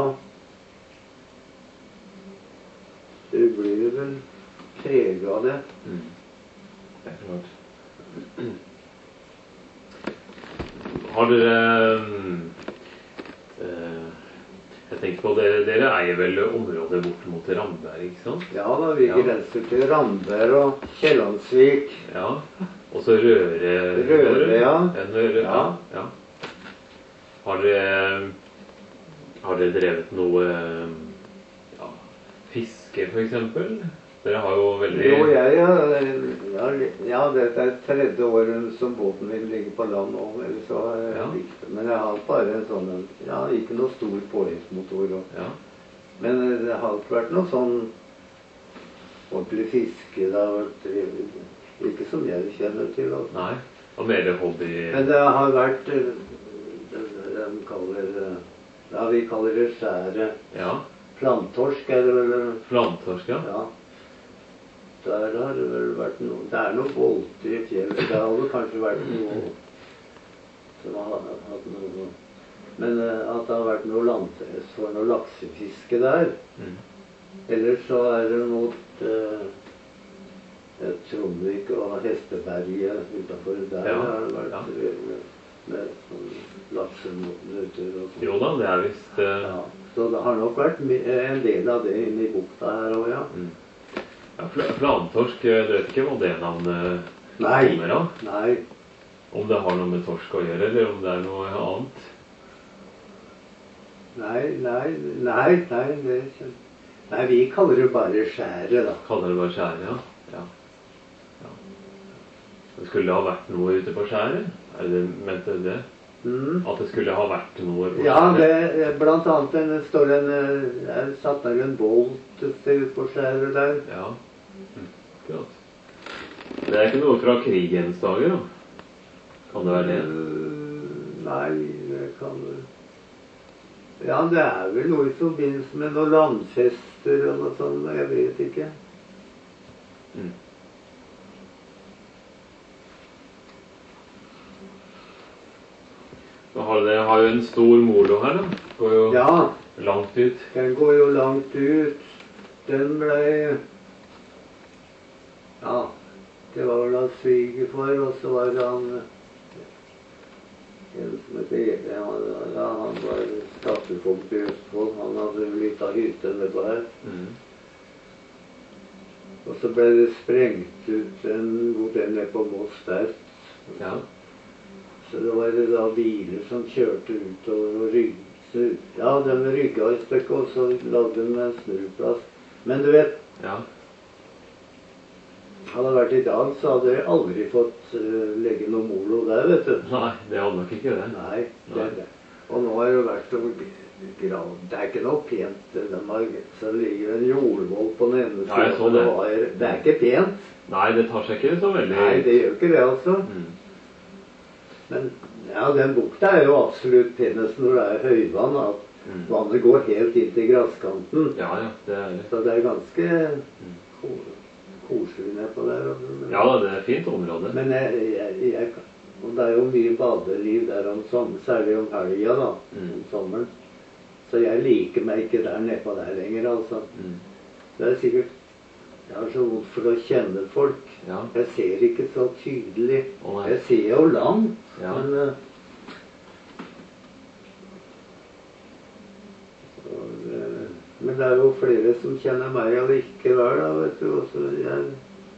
B: Du blir vel preget av det.
A: Mm. Det er klart. Har dere... eh, jeg tenker på, dere, dere eier vel området bort mot Ramberg, ikke sant?
B: Ja da, vi
A: Ja.
B: grenser til Ramberg og Kiellandsvik.
A: Ja. Og så Røre...
B: Røre, ja.
A: En Røre, ja.
B: Ja.
A: ja. Har dere... Har dere drevet noe... Ja, fiske, for eksempel? Dere har jo veldig...
B: Jo, jeg, ja, ja, ja, dette er tredje året som båten min ligger på land nå, eller så har jeg
A: Ja.
B: likt det. Men jeg har bare en sånn, ja, ikke noe stor påhengsmotor. Og,
A: Ja.
B: men det har ikke vært noe sånn ordentlig fiske. Det har vært trevelig. Ikke som jeg kjenner til. Altså.
A: Nei. Og mer hobby...
B: Men det har vært, eh, det de kaller, eh, ja, vi kaller det skjæret.
A: Ja.
B: Plantorsk er det vel?
A: Flantorsk, ja.
B: Ja. Der har det vel vært noe... Det er noe bolter i fjellet. Det har vel kanskje vært noe som har hatt noe... Men eh, at det har vært noe landfest for noe laksefiske der.
A: Mm.
B: Ellers så er det mot eh, Trondvik og Hesteberget utenfor der.
A: Ja,
B: Har det vært
A: ja.
B: med, med sånn laksemutter og sånn.
A: Jo da, det er visst... eh,
B: Ja, så det har nok vært mi- en del av det inne i bukta her også, ja.
A: Mm. Ja, fl- Flantorsk, eh, du vet ikke hva det navnet
B: Nei,
A: kommer av?
B: nei.
A: Om det har noe med torsk å gjøre, eller om det er noe annet?
B: Nei, nei, nei, nei, det er ikke... Nei, vi kaller det bare skjæret, da.
A: Kaller det bare skjæret, ja. ja. ja. Det skulle ha vært noe ute på skjæret? Er det, mente du det?
B: Mm.
A: At det skulle ha vært noe på
B: Ja,
A: skjæret?
B: det, blant annet en, det står en, eh, jeg satt der en bolt et sted ut på skjæret der.
A: Ja, mm. akkurat. Det er ikke noe fra krigens dager, da? Kan det være det?
B: Eh, Nei, det kan det... Ja, det er vel noe i forbindelse med noen landfester og noe sånt, jeg vet ikke.
A: Mm. Så har det har jo en stor molo her, da. Går jo
B: Ja,
A: langt ut.
B: den går jo langt ut. Den ble... Ja, det var vel av svigerfar, og så var det han... En som heter Ege, han, ja, han var skattefolk i Østfold. Han hadde en liten hytte nedpå her.
A: Mm.
B: Og så ble det sprengt ut en god del ned på Moss der.
A: Ja.
B: Så det var det da biler som kjørte utover og rygg, Så, ja, de rygga et stykke, og så lagde de en snurreplass. Men du vet,
A: Ja.
B: hadde det vært i dag, så hadde jeg aldri fått uh, legge noe molo der, vet du.
A: Nei, det hadde nok ikke det.
B: Nei, det
A: Nei.
B: er det. Og nå har det vært å grav. Det er ikke noe pent. De har, så ligger en jordvoll på den ene
A: Ja, jeg så
B: siden,
A: det.
B: og var- Det er ikke pent.
A: Nei, det tar seg ikke så veldig.
B: Nei, det gjør ikke det, altså.
A: Mm.
B: Men ja, den bukta er jo absolutt penest når det er høyvann, at
A: Mm.
B: vannet går helt inn til gresskanten.
A: Ja, ja, det er
B: Så det er ganske
A: Mm.
B: ko- koselig nedpå der. altså. Men-
A: Ja, det er et fint område.
B: Men jeg, jeg, jeg, og det er jo mye badeliv der om sommeren, særlig om helga, da,
A: Mm.
B: om sommeren. Så jeg liker meg ikke der nedpå der lenger, altså.
A: Mm.
B: Det er sikkert Jeg har så vondt for å kjenne folk.
A: Ja.
B: Jeg ser ikke så tydelig.
A: Å, nei.
B: Jeg ser jo langt,
A: Ja.
B: men eh, så det, Men det er jo flere som kjenner meg allikevel, da, vet du. Og så jeg,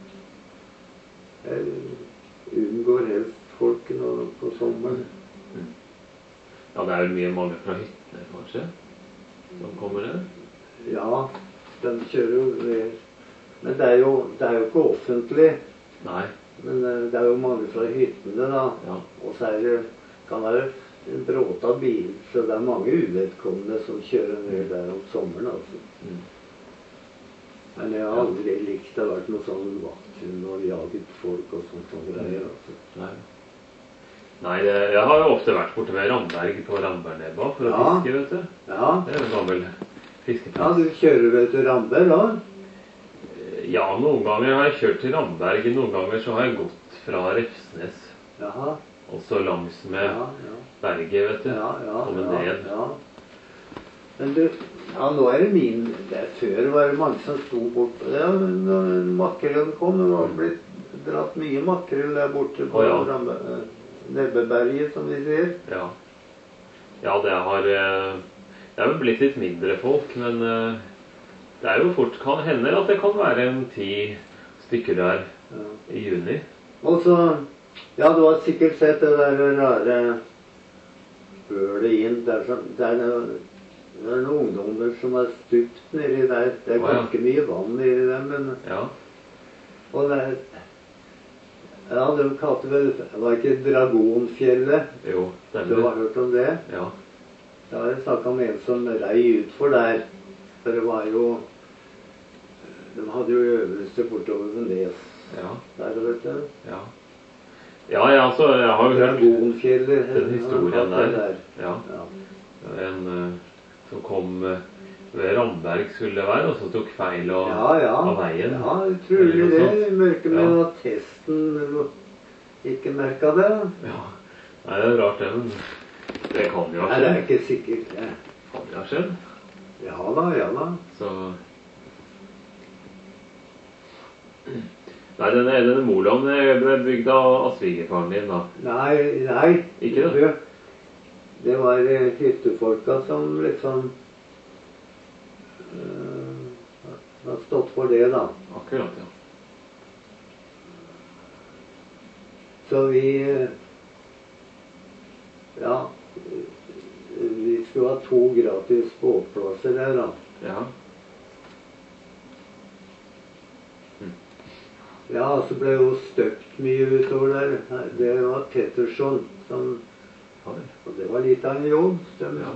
B: jeg unngår helst folk nå på sommeren.
A: Mm. Ja, det er vel mye mange fra hyttene, kanskje, som kommer ned?
B: Ja, de kjører jo ved. Men det er jo, det er jo ikke offentlig.
A: Nei.
B: Men eh, det er jo mange fra hyttene, da.
A: Ja.
B: Og så er det, kan være en bråta bil, så det er mange uvedkommende som kjører ned der om sommeren, altså.
A: Mm.
B: Men jeg har aldri likt det har vært noe sånn vakthund og jaget folk og sånt og greier, altså.
A: Nei. Nei, det, jeg har jo ofte vært borte ved Ramberg på Rambernebba for å
B: Ja.
A: fiske, vet du.
B: Ja,
A: Det er jo en gammel
B: ja
A: fiskeplass.
B: du kjører vel til Ramberg, da?
A: Ja, noen ganger har jeg kjørt til Ramberg, noen ganger så har jeg gått fra Refsnes,
B: Jaha.
A: og så langs med
B: Ja, ja.
A: berget, vet du.
B: Ja, ja,
A: Komme
B: ja,
A: ned.
B: ja. Men du, ja, nå er det min det, Før var det mange som sto bort ja, når makrellen kom. Det var blitt dratt mye makrell der borte på
A: Å, ja.
B: Rambe- eh, Nebbeberget, som vi ser.
A: Ja. Ja, det har eh, Det er jo blitt litt mindre folk, men eh, det er jo fort kan hende at det kan være en ti stykker der
B: Ja.
A: i juni.
B: Og så Ja, du har sikkert sett det der rare hølet inn. Det er, sånn, det er, noe- det er noen ungdommer som er stupt nedi der. Det er
A: Å, ja.
B: ganske mye vann nedi dem. Men,
A: Ja.
B: og det er Ja, de kalte vel Det var ikke Dragonfjellet?
A: Jo,
B: Du har
A: stemmer.
B: hørt om det?
A: Ja.
B: Da har jeg snakka med en som rei utfor der. For det var jo De hadde jo øvelse bortover ved Nes
A: Ja.
B: der, vet du.
A: Ja. Ja, ja, altså, jeg har jo hørt
B: Dragonfjellet.
A: den historien
B: han kalte
A: der.
B: det
A: Ja.
B: Ja.
A: En eh, som kom eh, ved Ramberg skulle det være, og så tok feil av,
B: Ja, ja.
A: av veien.
B: Ja, utrolig
A: Eller noe
B: det.
A: sånt.
B: I mørket med
A: Ja.
B: at testen lo- ikke merka det.
A: Ja. Nei, det er rart det, men det kan jo ha
B: Nei, det er
A: skjedd.
B: ikke sikkert. det.
A: Kan jo ha skjedd.
B: Ja da, ja da.
A: Så Nei, denne, denne moloen ble bygd av, av svigerfaren din, da.
B: Nei, nei.
A: Ikke det?
B: Du, Det var eh, hyttefolka som liksom eh, har stått for det, da.
A: Akkurat, ja.
B: Så vi eh, Ja. Vi skulle ha to gratis båtplasser der, da.
A: Ja.
B: Ja, så ble jo støpt mye utover der. Det var Petterson som
A: Ja, vel.
B: Og det var litt av en jobb. Så
A: Ja.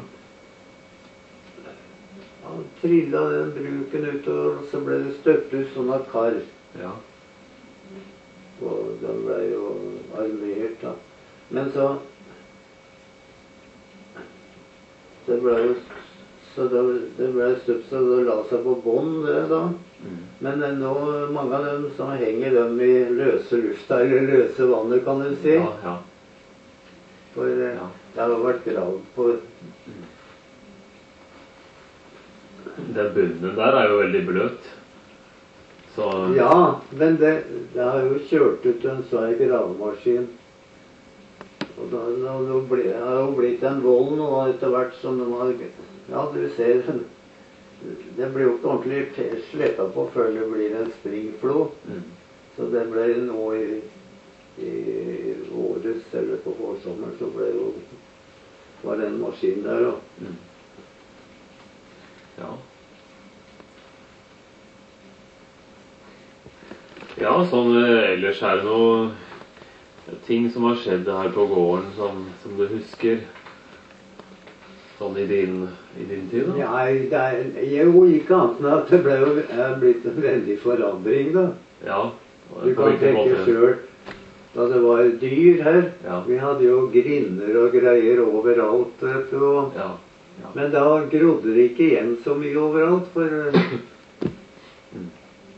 B: Han trilla den bruken utover, og så ble det støpt ut sånne kar.
A: Ja.
B: Og den ble jo armert, da. Men så Det ble jo Så det, det ble støpt så det la seg på bånn, det, da.
A: Mm.
B: Men eh, nå, mange av dem så henger dem i løse lufta, eller løse vannet, kan du si.
A: Ja, ja.
B: For eh,
A: Ja.
B: det har vært gravd på
A: Den bunnen der er jo veldig bløt. Så
B: Ja, men det, det har jo kjørt ut en svær gravemaskin. Og da, da, da ble, det har jo blitt en vold nå etter hvert som de har Ja, du ser det blir jo ikke ordentlig sleppa på før det blir en springflo.
A: mm.
B: Så det ble nå i, i årets, eller på forsommeren, så ble jo var det en maskin der. Og
A: Mm. Ja. Ja, sånn eh, ellers er det noe ting som har skjedd her på gården som, som du husker? Sånn i din, i din tid, da?
B: Nei, det er jo ikke annet enn at det ble jo er blitt en veldig forandring, da.
A: Ja.
B: Du kan tenke sjøl da det var dyr her.
A: Ja.
B: Vi hadde jo grinder og greier overalt, vet du. Og,
A: Ja. Ja.
B: men da grodde det ikke igjen så mye overalt, for
A: Mm.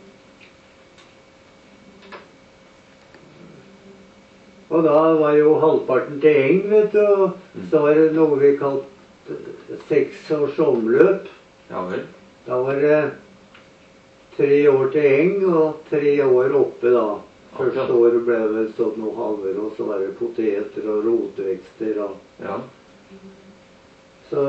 B: Og da var jo halvparten til eng, vet du. Og så var det noe vi kalte seks års omløp.
A: Ja vel.
B: Da var det tre år til eng og tre år oppe, da. Første
A: Akkurat.
B: året ble det vel sånn noe halver, og så var det poteter og rotvekster. Og.
A: Ja.
B: Så,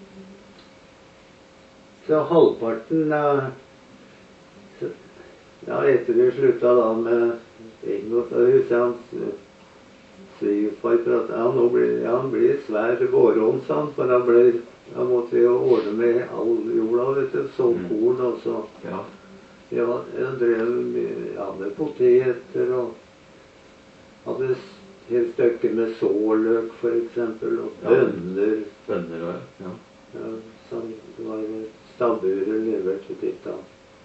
B: så halvparten eh, så, ja, etter vi slutta da med eng, og så husker jeg han svigerfar pratet, ja, nå blir, ja, han blir svær vårhånd, sa han, for da, ble, da måtte vi jo ordne med all jorda, vet du, så korn, og så
A: Ja.
B: ja, jeg drev med, ja, med poteter, og hadde et helt stykke med sårløk, for eksempel, og
A: Ja.
B: bønner,
A: Bønner og ja.
B: ja, som det var stabburet levert dit da.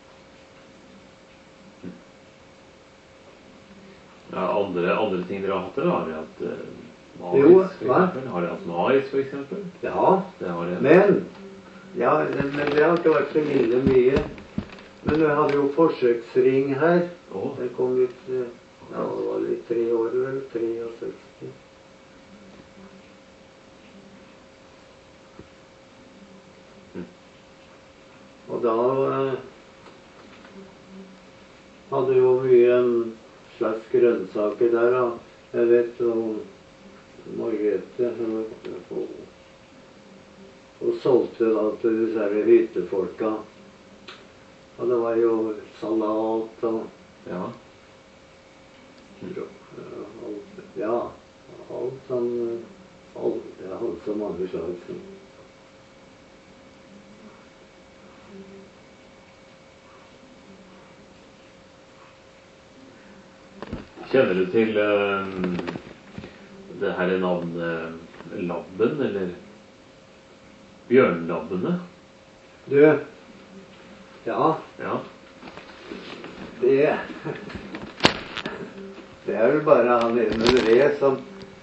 A: Ja, andre, andre ting dere har hatt, eller har dere hatt eh, mais,
B: Jo,
A: for
B: hva?
A: eksempel? Har dere hatt mais, for eksempel?
B: Ja,
A: Det har dere.
B: men, ja, men det har ikke vært så lille mye. Men vi hadde jo forsøksring her.
A: Å,
B: Den kom ut, eh, ja, det var litt tre år vel, sekstitre.
A: Mm.
B: Og da eh, hadde jo mye en slags grønnsaker der, da. Jeg vet jo Margrethe, hun, hun, hun solgte da til disse her hyttefolka. Og det var jo salat og
A: ja.
B: ja, alt sånn alt, jeg hadde så mange slag. Så.
A: Kjenner du til eh, det her navnet labben, eller bjørnlabbene?
B: Du, ja,
A: Ja.
B: det det er vel bare han Emil Ree som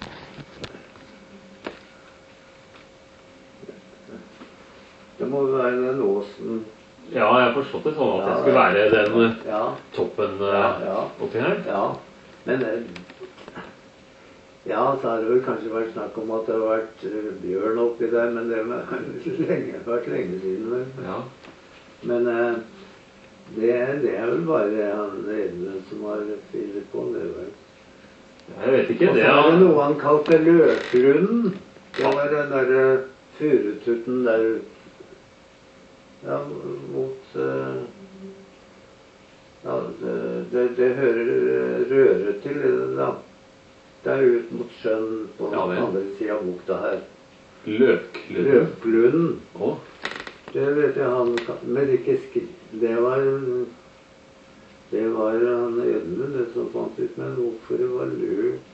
B: det må jo være den åsen.
A: Ja, jeg har forstått det sånn at det skulle være den eh,
B: Ja,
A: toppen eh,
B: ja, ja.
A: oppi her.
B: Ja, men eh, ja, så har det vel kanskje vært snakk om at det har vært eh, bjørn oppi der, men det har lenge, vært lenge siden. Vel.
A: Ja.
B: Men eh, det, det er vel bare han Edmund som har funnet på det. Vel.
A: Jeg vet ikke.
B: Og
A: Det
B: så er det
A: er
B: noe han kalte løkgrunnen. Det var den derre furututten der ja, mot eh, ja, det, det, det hører røre til, da. Det er ut mot sjøen på
A: Ja, vel.
B: andre siden av bukta her.
A: løklunden.
B: Løklunden.
A: Å,
B: Det vet jeg han Men ikke skri... Det var Det var han Edmund det som fant ut, men hvorfor det var løk.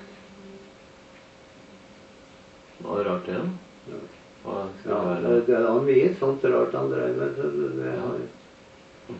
A: hva er rart det, da?
B: Ja.
A: Hva skal
B: Ja,
A: det
B: det,
A: være?
B: det var mye sånt rart han drev med. Så det, det,
A: Ja.
B: ja.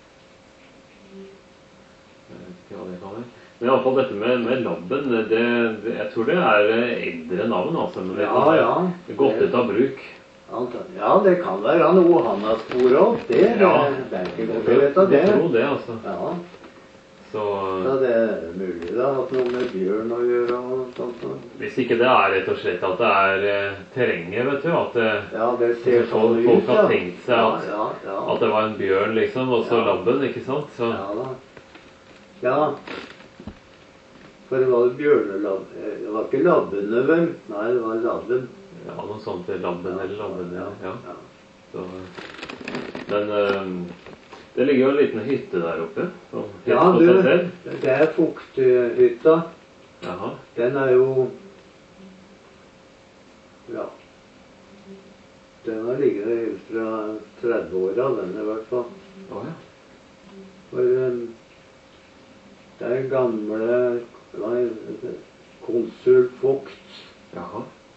A: Jeg vet ikke hva det kan være. Men i alle fall dette med, med labben, det, det, jeg tror det er eh, eldre navn, altså. Men det
B: Ja,
A: kan være
B: ja.
A: gått ut av bruk.
B: Anta- Ja, det kan være noe han har sporet opp. Det, det,
A: Ja.
B: det er ikke godt å vite det.
A: Jeg tror det, altså.
B: Ja,
A: Så
B: så det er mulig det har hatt noe med bjørn å gjøre og sånt. og-
A: hvis ikke det er rett og slett at det er eh, terrenget, vet du. At, det,
B: Ja, det ser
A: Så
B: sånn ut,
A: folk har
B: ja.
A: tenkt seg at-
B: ja, ja, ja.
A: at det var en bjørn, liksom, og så
B: Ja.
A: labben, ikke sant? Så
B: Ja da. Ja. For det var bjørnelabb... eh, Det var ikke labbene, vel? Nei, det var labben.
A: ja, noe sånt. Labben eller labben, ja. ja.
B: ja.
A: Så, men eh, det ligger jo en liten hytte der oppe. Som helt
B: Ja,
A: på
B: du,
A: seg selv.
B: det er fukthytta.
A: Jaha.
B: Den er jo Ja. Den har ligget der helt fra tredve-åra, den i hvert fall.
A: Å ja.
B: For um, det er gamle hva heter det, konsul Vogt.
A: Jaha.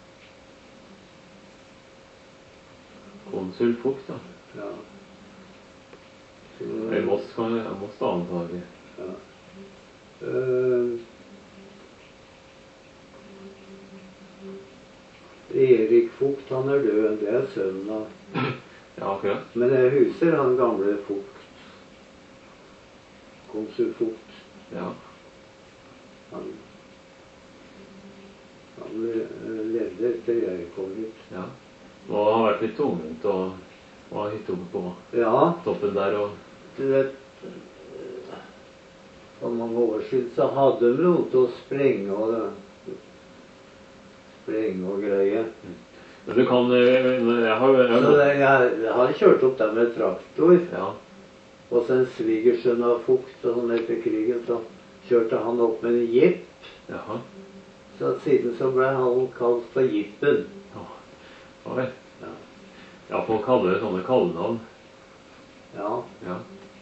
A: Konsul Vogt, da.
B: Ja. Så,
A: I Moss kan jeg Moss da antagelig.
B: ja. Uh, Erik Vogt, han er død. Det er sønnen av.
A: Ja, akkurat.
B: Men jeg huser han gamle Vogt. Konsul Vogt.
A: Ja.
B: Han, han le- levde etter jeg kom hit.
A: Ja. Må ha vært litt tungvint å å ha hytte oppe på
B: Ja,
A: toppen der og
B: du vet, for mange år siden så hadde de noe til å sprenge og sprenge og greie.
A: Men du kan eh, Jeg har jo jeg
B: Så
A: har-
B: det, jeg, jeg har kjørt opp der med traktor,
A: Ja.
B: og så en svigersønn av Vogt, og sånn etter krigen, så kjørte han opp med en jepp.
A: Jaha.
B: Så siden så ble han kalt for Jippen.
A: Ja vel.
B: Ja.
A: Ja, folk hadde jo sånne kallenavn.
B: Ja.
A: Ja.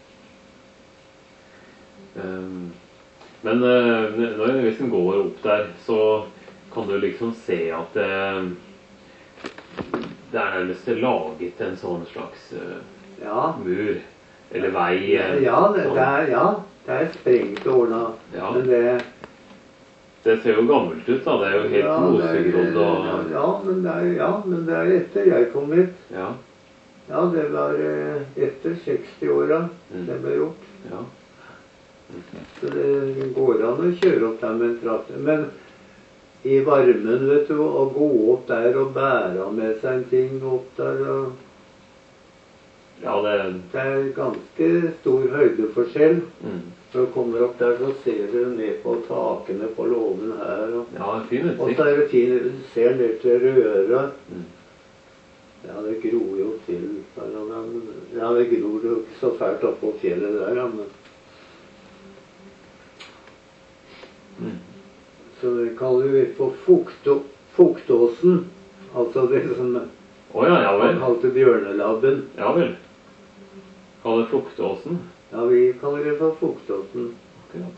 A: Ehm, men eh, når hvis en går opp der, så kan du liksom se at eh, det er nærmest laget en sånn slags eh,
B: Ja.
A: mur eller vei. eh,
B: Ja, det,
A: sånn.
B: det er, ja, det er strengt ordna.
A: Ja.
B: Men det
A: Det ser jo gammelt ut, da. Det er jo helt
B: ja, det er-
A: mosegrodd og
B: ja, men det er, ja, men det er etter jeg kom hit.
A: Ja.
B: Ja, det var eh, etter seksti-åra
A: Mm.
B: det ble gjort.
A: Ja.
B: Så det går an å kjøre opp der med en traktor. Men i varmen, vet du, å gå opp der og bære med seg en ting opp der og
A: Ja, det
B: Det er ganske stor høydeforskjell.
A: mm.
B: Når du kommer opp der, så ser du ned på takene på låven her. Og,
A: Ja, fin
B: og
A: utsikt.
B: så er det fint, du ser ned til Røra.
A: Mm.
B: Ja, det gror jo til. Der, og den, ja, det gror jo ikke så fælt oppå fjellet der, ja, men
A: Mm.
B: så det kaller vi for Fuktå, Fuktåsen. Altså det som
A: Å ja, ja
B: man
A: vel.
B: kalte Bjørnelabben.
A: Ja vel. Kaller Fuktåsen.
B: Ja, vi kaller det for Fuktåsen.
A: Akkurat.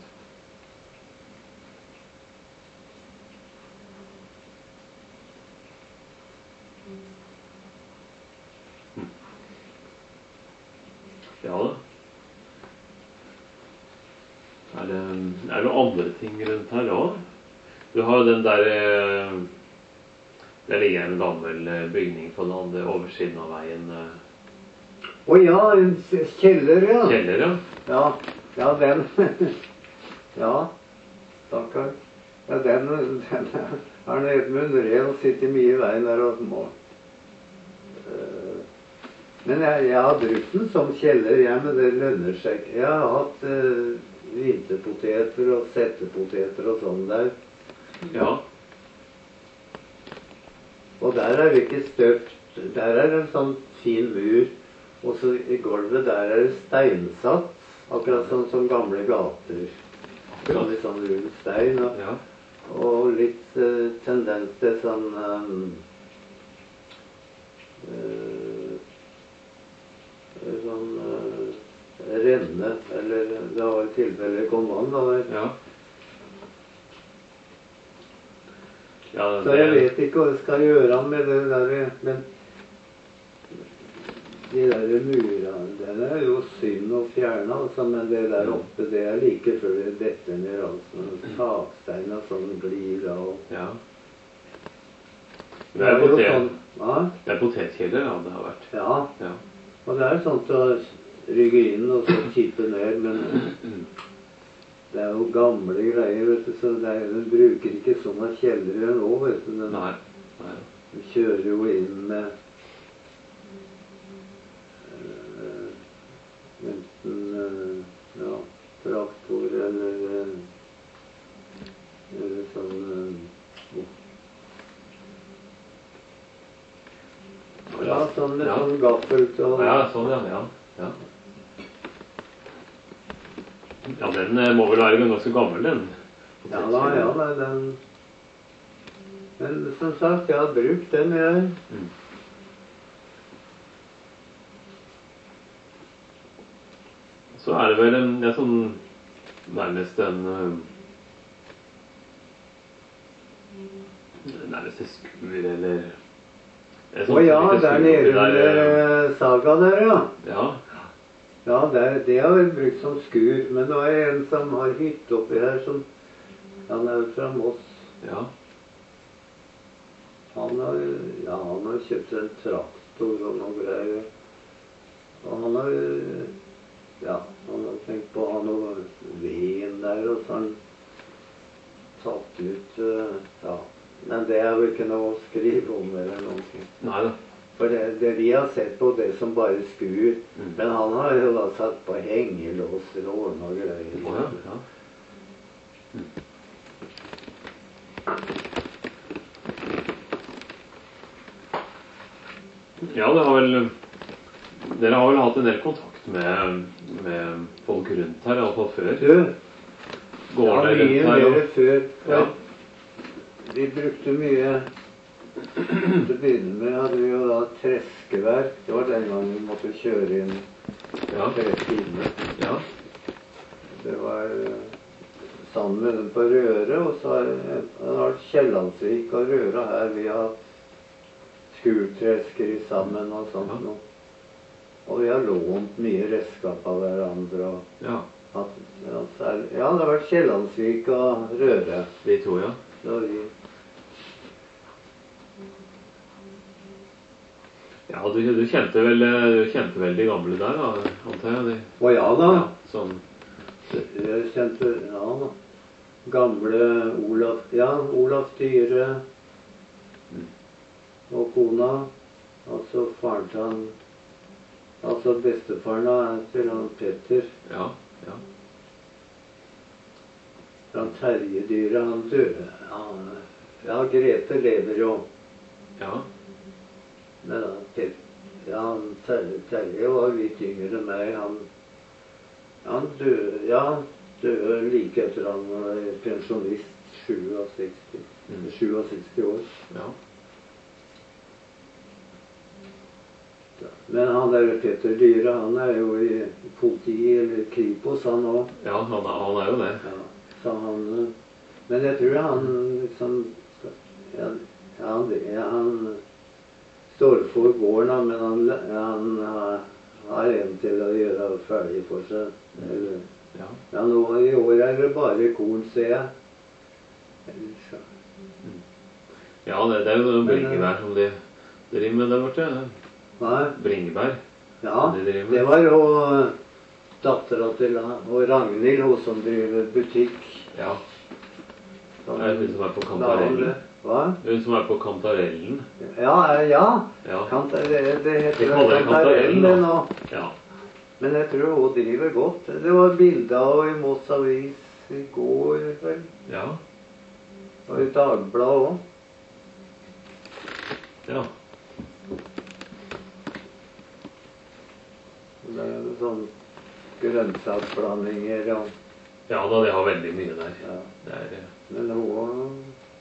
A: Hm. Ja da. Er det, er det noen andre ting rundt her òg? Du har jo den der eh, Der ligger en gammel eh, bygning på den andre oversiden av veien. eh,
B: Å ja, en s- kjeller, ja.
A: Kjeller, ja.
B: Ja, ja, den. Ja, stakkar. Ja, den, den er det Edmund Rehn sitter mye i veien der og må. Eh, Men jeg, jeg har brukt den som kjeller, jeg, men det lønner seg ikke. Jeg har hatt uh, vinterpoteter og settepoteter og sånn der.
A: Ja.
B: Og der er det ikke støpt. Der er det en sånn fin mur. Og så i gulvet der er det steinsatt. Akkurat sånn som gamle gater. Sånn litt sånn rund stein. Og,
A: Ja.
B: og litt eh, tendens til sånn um, eh, Sånn eh, renne. Eller det var i tilfelle kom vann. Da, der.
A: Ja. Ja,
B: Så jeg vet ikke hva jeg skal gjøre med det der, men de der murene, den er jo synd å fjerne, altså, men det der oppe, det er like før det detter ned, altså, takstein og sånn glir av.
A: Ja. Det er
B: jo
A: potet.
B: sånn, ja,
A: Det er potetkjeller, ja, det har vært.
B: ja,
A: Ja.
B: og det er sånn til å rygge inn og så kippe ned, men det er jo gamle greier, vet du, så det er, den bruker ikke sånne kjellere nå, vet du. Den,
A: Nei. Nei.
B: den kjører jo inn med eh, enten eh, ja, traktor eller eh, eller sånn eh, ja, sånn med
A: Ja.
B: sånn gaffel til å
A: Ja, sånn, ja. Ja, ja. Ja, den eh, må vel være ganske gammel, den.
B: Ja da, ja da, den. Men som sagt, jeg har brukt den, jeg.
A: Mm. så er det vel en, en sånn nærmest en nærmest en skur eller
B: Å oh, ja, der nede under Saga der, ja.
A: Ja.
B: Ja, det, det har vel brukt som skur, men nå er det en som har hytte oppi her, som han er fra Moss.
A: Ja.
B: Han har, ja, han har kjøpt en traktor og noe greier. Og han har, ja, han har tenkt på å ha noe veden der, og så har han tatt ut, ja. Men det er jo ikke noe å skrive om eller noe.
A: Neida.
B: For det, det vi har sett på det som bare skur, mm. men han har jo da satt på hengelåser og ordnet og greier.
A: Oh, ja, ja. Mm. Ja, det har vel dere har vel hatt en del kontakt med, med folk rundt her, i alle fall før.
B: Du,
A: Går
B: ja,
A: det
B: mye
A: her,
B: mer
A: og...
B: før.
A: Ja.
B: Vi brukte mye, til å begynne med hadde vi jo da treskeverk. Det var den gangen vi måtte kjøre inn
A: ja.
B: tre timer.
A: Ja. Det
B: var sammen med den på Røre, og så har det vært Kjellandsvik og Røre her. Vi har skurtresker i sammen og sånt ja. Noe. Og vi har lånt mye redskap av hverandre. Og
A: ja.
B: At, ja, særlig, ja, det har vært Kjellandsvik og Røre.
A: De to, ja.
B: Så vi...
A: Ja, du, du, kjente vel, du kjente vel de gamle der, da, antar jeg? De...
B: Å ja da.
A: Ja, sånn...
B: Jeg kjente, ja da. Gamle Olaf, ja, Olaf Dyre mm. og kona. Altså faren til han, altså bestefaren da, til han Petter.
A: Ja, ja.
B: Han Terje Dyre, han døde. Ja, ja, Grete lever jo.
A: Ja.
B: Men han, ja, han Terje, Terje var litt yngre enn meg. Han, han døde, ja, døde like etter han var pensjonist, sjuogseksti, mm. sjuogseksti år.
A: Ja.
B: Men han der Petter Dyre, han er jo i politiet eller Kripos, han også.
A: Ja, han er, han er jo det.
B: Ja, så han, men jeg tror han liksom, ja, han, ja, han står for gården, men han, han har, har en til å gjøre ferdig for seg. Eller,
A: ja.
B: Ja, nå i år er det bare korn, ser jeg. Ellers,
A: mm. Ja, det, det er jo noe bringebær som de driver med der borte.
B: Nei.
A: Bringebær.
B: Ja, de det var jo datteren til og Ragnhild, hun som driver butikk.
A: Ja. Det er hun som er på Kantarellen.
B: Hva?
A: Hun som er på Kantarellen.
B: Ja, ja.
A: Ja.
B: Kantar, det, det heter
A: det Kantarellen,
B: Kantarellen det nå.
A: Ja.
B: Men jeg tror hun driver godt. Det var bilder av i Moss Avis i går, vel.
A: Ja.
B: Og i Dagbladet også.
A: Ja.
B: Det er jo sånn grønnsaksblandinger og...
A: Ja da, de har veldig mye der.
B: Ja.
A: Det er,
B: men hun...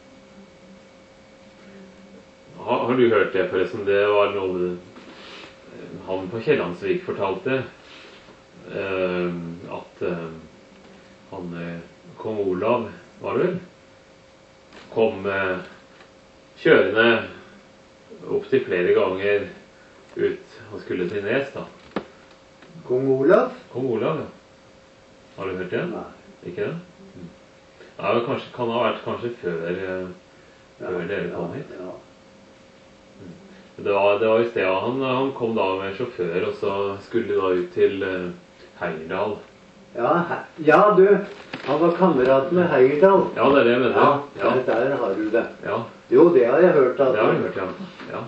A: Har, har du hørt det forresten? Det var noe han på Kjellandsvik fortalte. Uh, at uh, han, uh, kong Olav, var det vel? Kom uh, kjørende opp til flere ganger ut. Han skulle til Nes da.
B: Kong Olav?
A: Kong Olav, ja. Har du hørt det?
B: Nei.
A: Ikke det? Mm. Ja, det kanskje, kan ha vært kanskje før, uh, før ja, dere kom hit.
B: Ja.
A: Mm. Det var, det var i stedet, han, han kom da med sjåfør, og så skulle de da ut til uh, Heyerdahl.
B: Ja, he ja, du, han var kamerat med Heyerdahl.
A: Ja, det er det jeg mener.
B: Ja,
A: ja.
B: Der, der har du det.
A: Ja.
B: Jo, det har jeg hørt. At
A: det har jeg hørt, ja. Ja.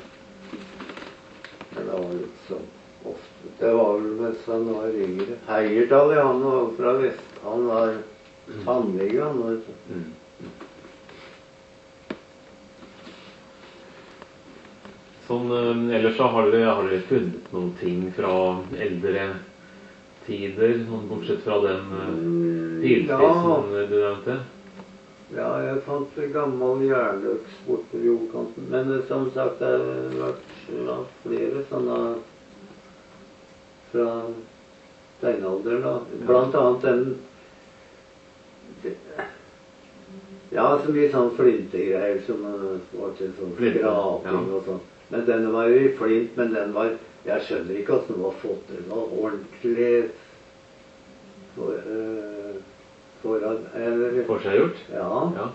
B: Men det var litt sånn ofte. Det var vel mens han var yngre. Heyerdahl, ja, han var fra Vest. Han var tannlege, han var
A: mm. Sånn, ellers så har dere, har dere funnet noen ting fra eldre tider, sånn bortsett fra den uh, pilspissen ja. Du nevnte?
B: Ja, jeg fant en gammel jernøks bort på jordkanten. Men som sagt, det har vært ja, flere sånne fra steinalderen da. Blant annet den det, ja, så mye sånn flintegreier som uh, var til sånn skraping ja. Og sånn. Men den var jo i flint, men den var, jeg skjønner ikke hvordan den var fått til. Den var ordentlig for, uh, foran, eller...
A: Forseggjort?
B: Ja.
A: Ja.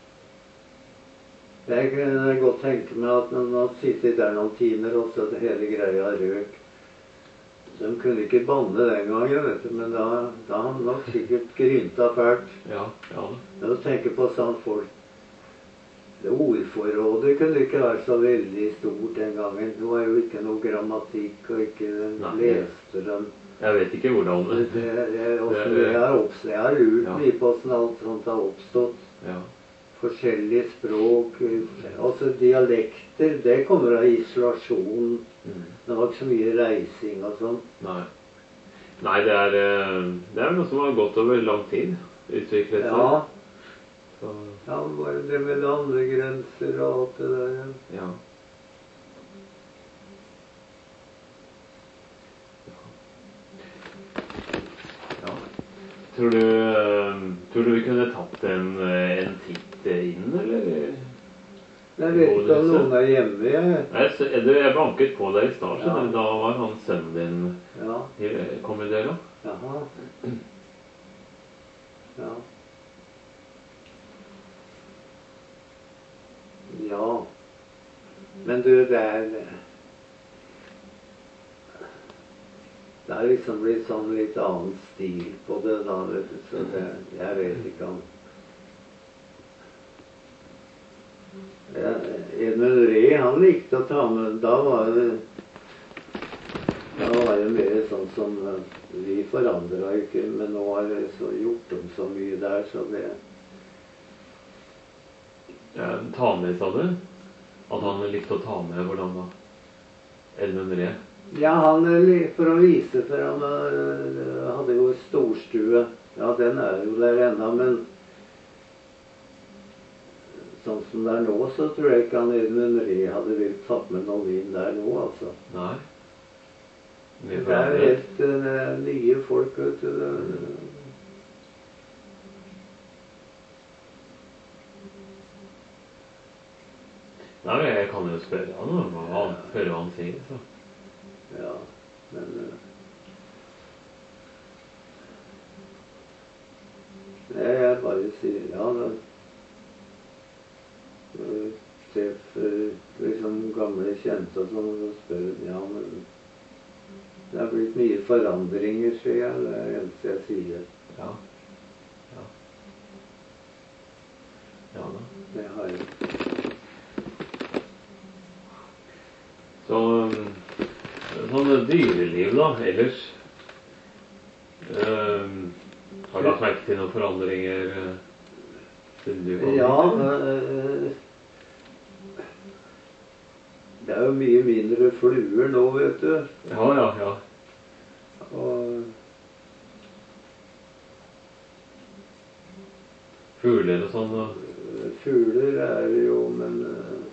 B: Jeg kan godt tenke meg at når man sitter der noen timer, og så at hele greia røk. De kunne ikke banne den gangen, vet du, men da, da har de nok sikkert grynta fælt.
A: Ja, ja.
B: Når du tenker på sånn folk, det ordforrådet kunne ikke være så veldig stort den gangen. Det var jo ikke noe grammatikk, og ikke
A: Nei,
B: leste dem.
A: Jeg vet ikke hvordan det...
B: Det, det, også, det er oppstått. Jeg har lurt
A: ja.
B: Mye på hvordan alt sånt har oppstått.
A: Ja.
B: Forskjellige språk, altså dialekter, det kommer av isolasjon. Mm. Det var ikke så mye reising og sånn.
A: Nei, Nei det, er, det er noe som har gått over lang tid, utviklet seg.
B: Ja,
A: så.
B: Ja, bare det med landegrenser og alt det der.
A: Ja. Ja. Tror du, tror du vi kunne tatt en, en titt inn, eller?
B: Jeg vet ikke om noen er hjemme, jeg.
A: Nei, jeg banket på deg i starten, ja. Da var han sønnen din
B: ja.
A: Kom i det da?
B: Jaha. Ja. Ja. Men du, det er... Det er liksom blitt sånn litt annen stil på det da, vet du, så det, jeg vet ikke om... Ja, Edmund Ree, han likte å ta med, da var det, da var det mer sånn som vi forandret ikke, men nå har det så gjort om så mye der, så det...
A: Ja, ta med, sa du? At han likte å ta med, hvordan da? Edmund Ree?
B: Ja, han, for å vise, for han hadde jo storstue, ja, den er jo der enda, men sånn som det er nå, så tror jeg ikke han Edmund Ree hadde vilt tatt med noe vin der nå, altså. Nei. Det er helt uh, nye folk, vet du.
A: Nei, jeg kan jo spørre han, hva han spørre hva han sier, så.
B: Ja, men... Uh, jeg bare sier, ja, da... treffer liksom gamle kjente og sånn, og spør, ja, men det har blitt mye forandringer, sier jeg, det er det eneste jeg sier.
A: Ja, ja. Ja da.
B: Det har jeg.
A: Så, sånn dyreliv da, ellers, um, har du lagt merke til noen forandringer, uh,
B: ja, øh, det er jo mye mindre fluer nå, vet du.
A: Ja, ja, ja.
B: Og
A: fugler og sånn? Og...
B: Fugler er det jo, men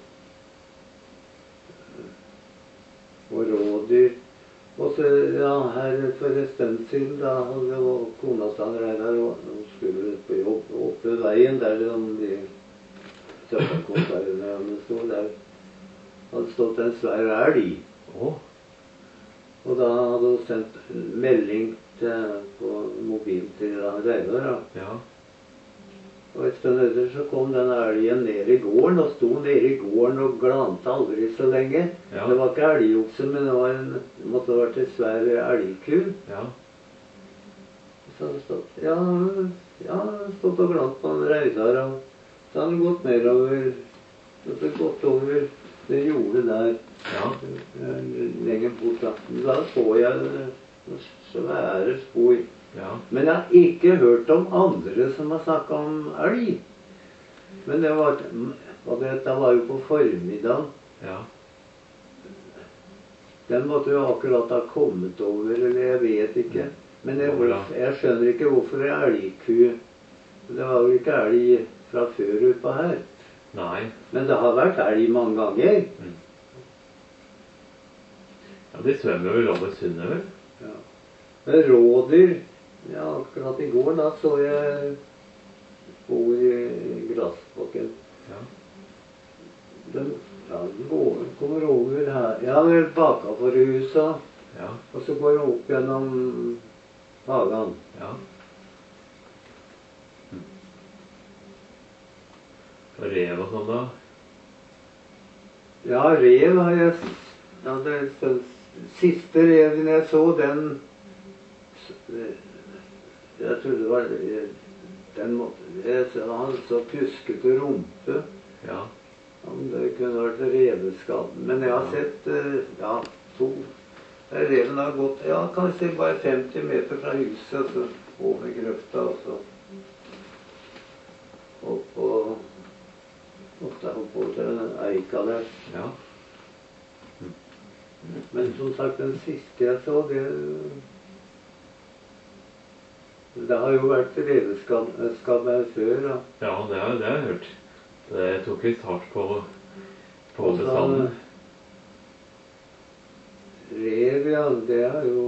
B: og rådyr. Og så, ja, her for en stund siden, da hadde kona standret der, og hun skulle på jobb oppe ved veien, der de tømmerkonservene stod der. Hadde stått en svær elg.
A: Oh.
B: Og da hadde hun sendt melding til, på mobilen til Reidar, da.
A: Ja.
B: Og et stund etter så kom den elgen ned i gården, og sto nede i gården og glante aldri så lenge. Ja. Det var ikke elgokse, men det, var en, det måtte ha vært en svær elgku.
A: Ja.
B: Så hadde stått, ja, ja, stått og glant på en Reidar, og så hadde han gått nedover, så hadde gått over det jordet der,
A: ja.
B: Lenger bort da. Da så jeg svære spor.
A: Ja.
B: Men jeg har ikke hørt om andre som har snakket om elg. Men det var, og dette var jo på formiddagen.
A: Ja.
B: Den måtte jo akkurat ha kommet over, eller jeg vet ikke. Men jeg, jeg skjønner ikke hvorfor det er elgku. Det var jo ikke elg fra før utpå her.
A: Nei.
B: Men det har vært elg mange ganger.
A: Mm. Ja, de svømmer vel over sundet, vel?
B: Ja. Men rådyr, ja, akkurat i går da så jeg spor i gressbakken.
A: Ja.
B: Den, ja, den går, kommer over her. Ja, det er bakafor huset.
A: Ja.
B: Og så går den opp gjennom hagen.
A: Ja. Hm. Og rev og sånn da?
B: Ja, rev har jeg ja, det, den siste reven jeg så, den jeg trodde det var den måtte, jeg, han så puskete rumpe.
A: Ja.
B: Det kunne vært reveskadd. Men jeg har sett ja, to reven har gått ja, kanskje bare femti meter fra huset, så over grøfta, og så opp på opp der opp på den eika der.
A: Ja.
B: Men som sagt, den siste jeg så, det det har jo vært reveskabb her før. Da.
A: Ja, det har, det har jeg hørt. Det tok litt hardt på, på bestanden.
B: Rev, ja, det er jo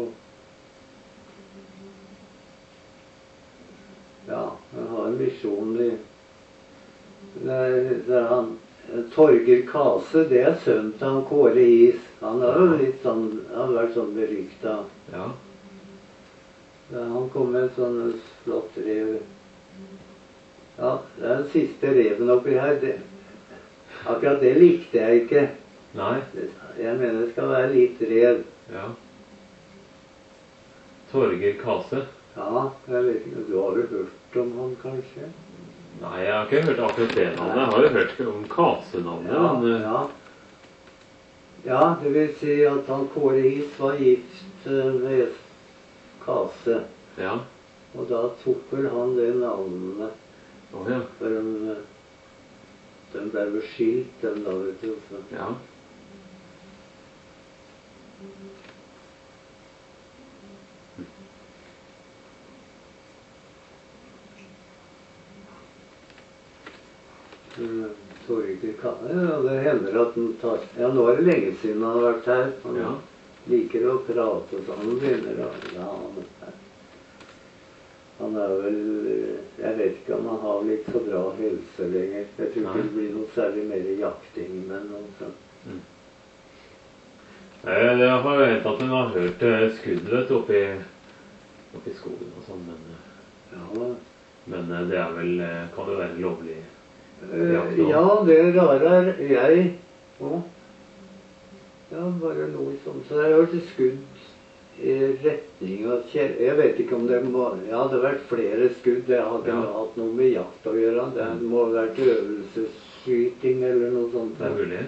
B: ja, han har en visjon i det er, det er han Torger Kase, det er sønnen til han Kåre Is. Han har jo litt sånn, han har vært sånn berykta.
A: Ja.
B: Ja, han kom med en sånn flott rev. Ja, det er den siste reven oppi her. Det, akkurat det likte jeg ikke.
A: Nei.
B: Jeg mener det skal være litt rev.
A: Ja. Torger Kase.
B: Ja, jeg vet ikke. Du har jo hørt om han, kanskje?
A: Nei, jeg har ikke hørt akkurat det navnet. Jeg har jo hørt om Kase-navnet.
B: Ja,
A: men,
B: ja. Ja, det vil si at han Kåre Is var gift med Kase.
A: Ja.
B: Og da tok vel han det navnet.
A: Å ja.
B: For de, de ble beskilt, den da, vet du. Så.
A: Ja.
B: Mm, Torger Kase, ja, det hender at han tar ja, nå er det lenge siden han har vært her. Han
A: Ja.
B: liker å prate sånn. Han begynner å ja, han, han er vel jeg vet ikke om han har litt så bra helse lenger. Jeg tror ikke det blir noe særlig mer jakting, men altså.
A: Mm. Jeg, jeg har hendt at hun har hørt skudd vet, oppi, oppi skogen og sånn, men,
B: Ja,
A: men det er vel, kan jo være lovlig.
B: uh, ja, det rare er jeg òg. Ja, bare noe sånt. Så jeg har hørt skudd i retning av Kjell. Jeg vet ikke om det må ja, det har vært flere skudd. Det har ikke
A: Ja.
B: hatt noe med jakt å gjøre. Det må ha vært øvelsesskyting eller noe sånt.
A: Det er mulig.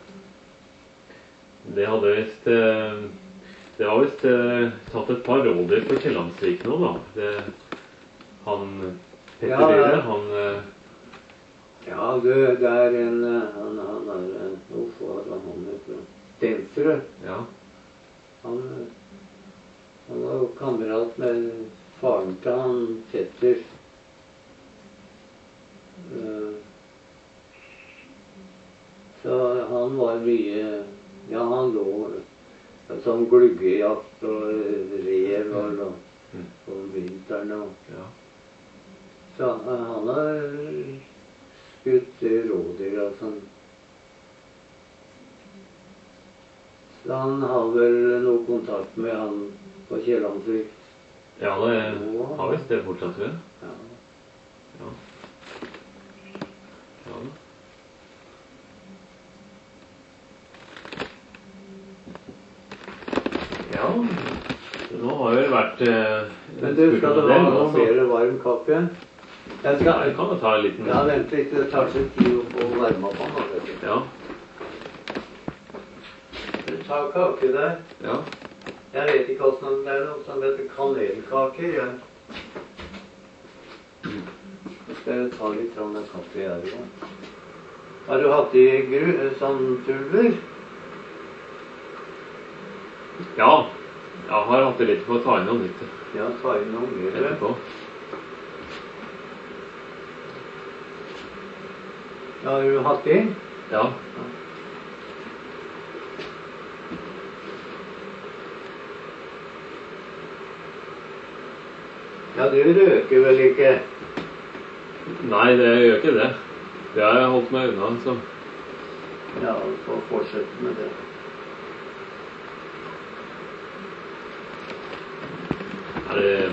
A: Det hadde visst eh, Det var visst eh, tatt et par rådyr på Kiellandsvik nå, da. Det, han Petter
B: Ja, ja.
A: Dyre, han eh,
B: Ja, du, det er en eh, Han, han er en Hvorfor er han heter Stensrud.
A: Ja.
B: Han, han var jo kamerat med faren til han Petter. Eh, Så han var mye Ja, han lå sånn gluggejakt og rev og, og, om vinteren. Og.
A: Ja.
B: Så han, han har skutt rådyr og sånn. Så han har vel noe kontakt med han på Kiellandsvik.
A: Ja, det har visst det fortsatt, tror jeg.
B: Ja.
A: Ja. Ja. Ja, nå har det vært eh,
B: Men du, skal det være noe mer varm kaffe? Jeg
A: Ja,
B: skal
A: jeg kan jo ta en liten
B: Ja, vent litt. Det tar seg tid å få varma på den. vet du.
A: Ja.
B: Du tar kake der.
A: Ja.
B: Jeg vet ikke hvordan det er noe som heter kanelkaker. Ja. Så skal jeg ta litt av den kaffe her. Ja. Har du hatt i gru, sånn pulver?
A: Ja. Jeg har hatt det litt på å ta inn noe nytt
B: Ja, ta inn noe mer.
A: etterpå.
B: Ja, har du hatt i?
A: Ja.
B: Ja, du røker vel ikke?
A: Nei, det gjør ikke det. Det har jeg holdt meg unna, så.
B: Ja, så fortsett med det.
A: Er det...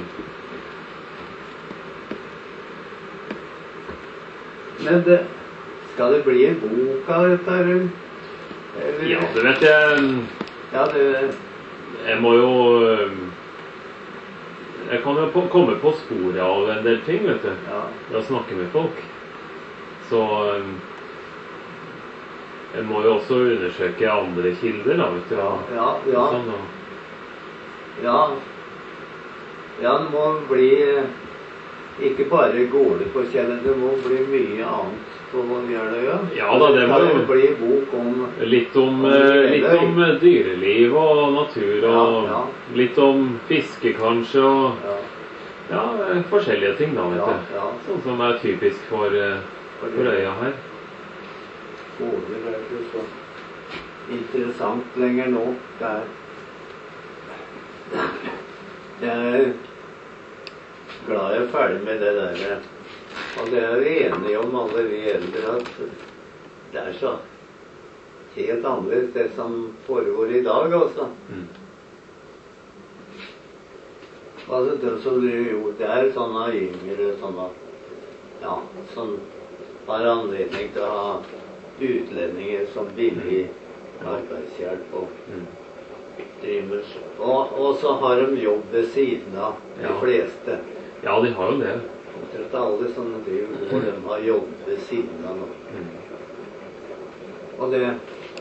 B: Men det, skal det bli en bok av dette, eller? Eller?
A: Ja, det vet jeg.
B: Ja, det...
A: Jeg må jo... Jeg kan jo på, komme på sporet av en del ting, vet du.
B: Ja.
A: Ved å snakke med folk. Så... Jeg må jo også undersøke andre kilder, da, vet du.
B: Ja, ja, ja.
A: Sånn, da.
B: Ja. Ja, det må bli... Ikke bare går det på kjenne, det må bli mye annet på Jeløya.
A: Ja da, det må jo
B: bli bok om...
A: Litt om, om litt om dyreliv og natur, og
B: ja, ja.
A: Litt om fiske kanskje, og
B: ja.
A: Ja, forskjellige ting da, vet
B: ja,
A: du.
B: Ja.
A: Sånn som er typisk for, for øya her.
B: Skoler er ikke så interessant lenger nå. Det er... Det er... glad jeg er ferdig med det der. Og det er vi enige om alle vi eldre, at det er så helt annerledes det som foregår i dag, altså.
A: Mm.
B: Altså det som blir gjort, det er sånne yngre, sånne, ja, som har anledning til å ha utlendinger som billig arbeidshjelp og
A: Mm.
B: driver. Og, og så har de jobb ved siden av de
A: Ja.
B: fleste.
A: Ja, de har jo det.
B: Omtrent alle som driver hvor de har jobb ved siden av noe.
A: Mm.
B: Og det...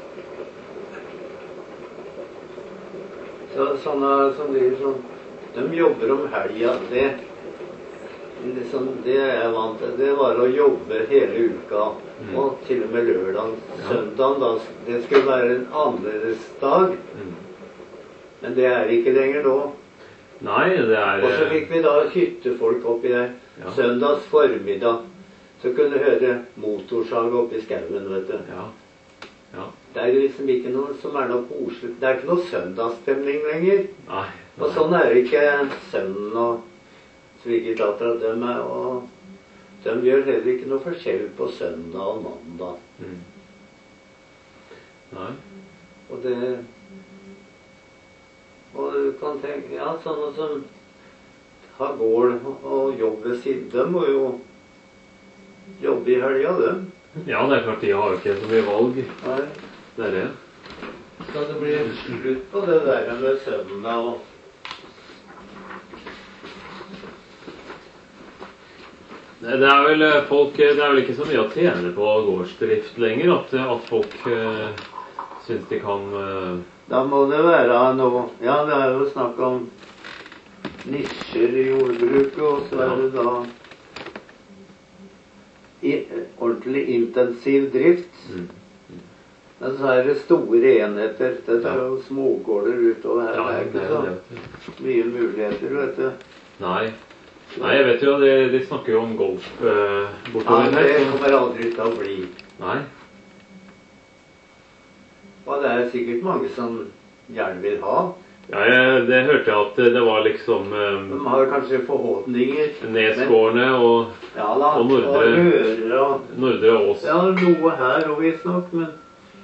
B: Så, sånne som blir sånn... De jobber om helga, det... Liksom, det er jeg vant til. Det var å jobbe hele uka. Mm. Og til og med lørdag.
A: Ja.
B: Søndag, da, det skulle være en annerledes dag.
A: Mm.
B: Men det er ikke lenger nå.
A: Nei, det er...
B: Og så fikk vi da hyttefolk oppi der.
A: Ja.
B: Søndags formiddag. Så kunne du høre motorsag oppi skauen, vet du.
A: Ja. Ja.
B: Det er liksom ikke noe som er noe koselig. Det er ikke noe søndagsstemning lenger.
A: Nei.
B: Og sånn er det ikke sønnen og svigerdattera dem er, og de gjør heller ikke noe forskjell på søndag og mandag.
A: Mm. Nei.
B: Og det... Og du kan tenke, ja, sånne som har gård og jobb ved siden, de må jo jobbe i helga, dem.
A: Ja, det er klart, de har jo ikke så mye valg.
B: Nei.
A: Det er det.
B: Så det blir slutt på det der med søvnene og...
A: Det er vel folk, det er vel ikke så mye å tjene på gårdsdrift lenger, at, at folk uh, synes de kan... Uh,
B: Da må det være noe... Ja, det er jo snakk om nisjer i jordbruket, og så er det da i, ordentlig intensiv drift.
A: Mm.
B: Men så er det store enheter. Dette er jo smågårder utover her.
A: Ja,
B: det er
A: det
B: ikke
A: er
B: så
A: det.
B: mye muligheter, vet du.
A: Nei. Nei, jeg vet jo, de, de snakker jo om golf uh, bortover
B: Nei,
A: her.
B: det
A: Så...
B: kommer aldri til å bli.
A: Nei.
B: Og det er sikkert mange som gjerne vil ha.
A: Ja, jeg, det hørte jeg at det var liksom um,
B: De har kanskje forhåpninger.
A: Nesgårdene og,
B: ja, da,
A: og Nordre,
B: og Rører og...
A: Nordre Ås.
B: Ja, noe her og visstnok, men...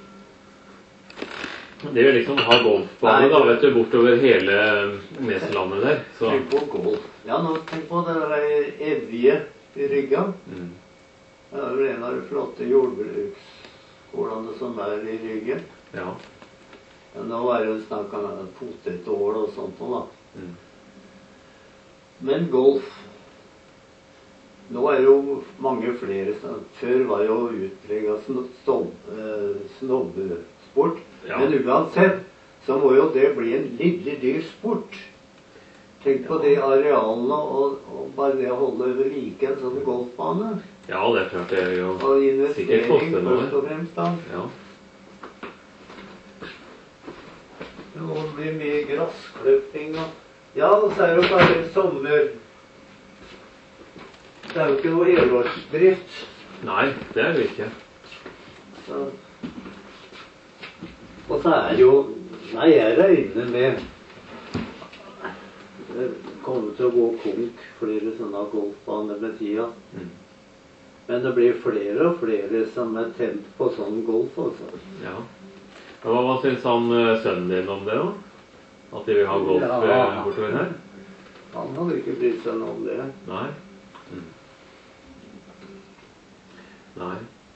A: De vil liksom ha golfbane, da, vet du, bortover hele Neslandet der. Så...
B: Tenk på golf. Ja, nå tenk på det der Evje i Rygga.
A: Mm.
B: Det er vel en av de flotte jordbruksgårdene som er i Ryggen.
A: Ja.
B: Men nå er det jo snakk om potetål og sånt nå, da.
A: Mm.
B: Men golf... Nå er det jo mange flere som... Før var jo utpreget snobbesport.
A: Ja.
B: Men uansett, så må jo det bli en lille dyr sport. Tenk på de arealene, og, og bare det å holde ved like en sånn golfbane.
A: Ja, det er klart det er jo
B: Og
A: sikkert
B: investering
A: koster noe.
B: først og fremst da.
A: Ja.
B: Det må bli mye grassklipping og... Ja, og så er det jo bare sommer. Det er jo ikke noe helårsdrift.
A: Nei, det er det ikke.
B: Så... Og så er jo... Nei, jeg regner med... det kommer til å gå konk flere sånne golfbaner med tida.
A: Mm.
B: Men det blir flere og flere som er tent på sånn golf, altså.
A: Ja. Hva, hva syns han eh, sønnen din om det, da? At de vil ha golf
B: Ja.
A: eh, bortover her?
B: Han hadde ikke brydd seg noe om det.
A: Nei. Mm. Nei.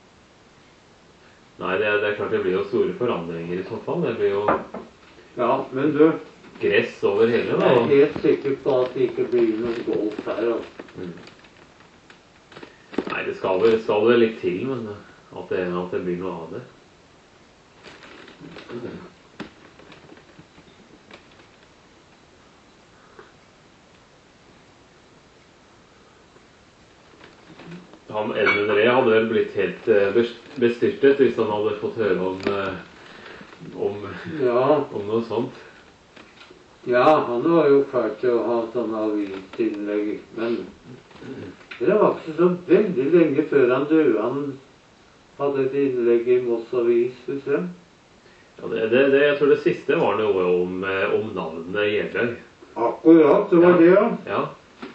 A: Nei, det er, det er klart det blir jo store forandringer i så fall. Det blir jo
B: Ja, men du,
A: gress over hele, da.
B: jeg er helt sikker på at det ikke blir noe golf her, altså.
A: Mm. Nei, det skal vel, skal vel litt til, men at det, at det blir noe av det. Han, Edmund Ree hadde vel blitt helt eh, bes- bestyrtet hvis han hadde fått høre om, eh, om,
B: Ja,
A: om noe sånt.
B: ja, han var jo fælt til å ha sånne avisinnlegg, men det var ikke så veldig lenge før han døde. Han hadde et innlegg i Moss Avis, husker du?
A: Ja, det, det, det, jeg tror det siste var noe om, eh, om navnet Jeløy.
B: Akkurat, det var
A: Ja.
B: det, ja.
A: Ja.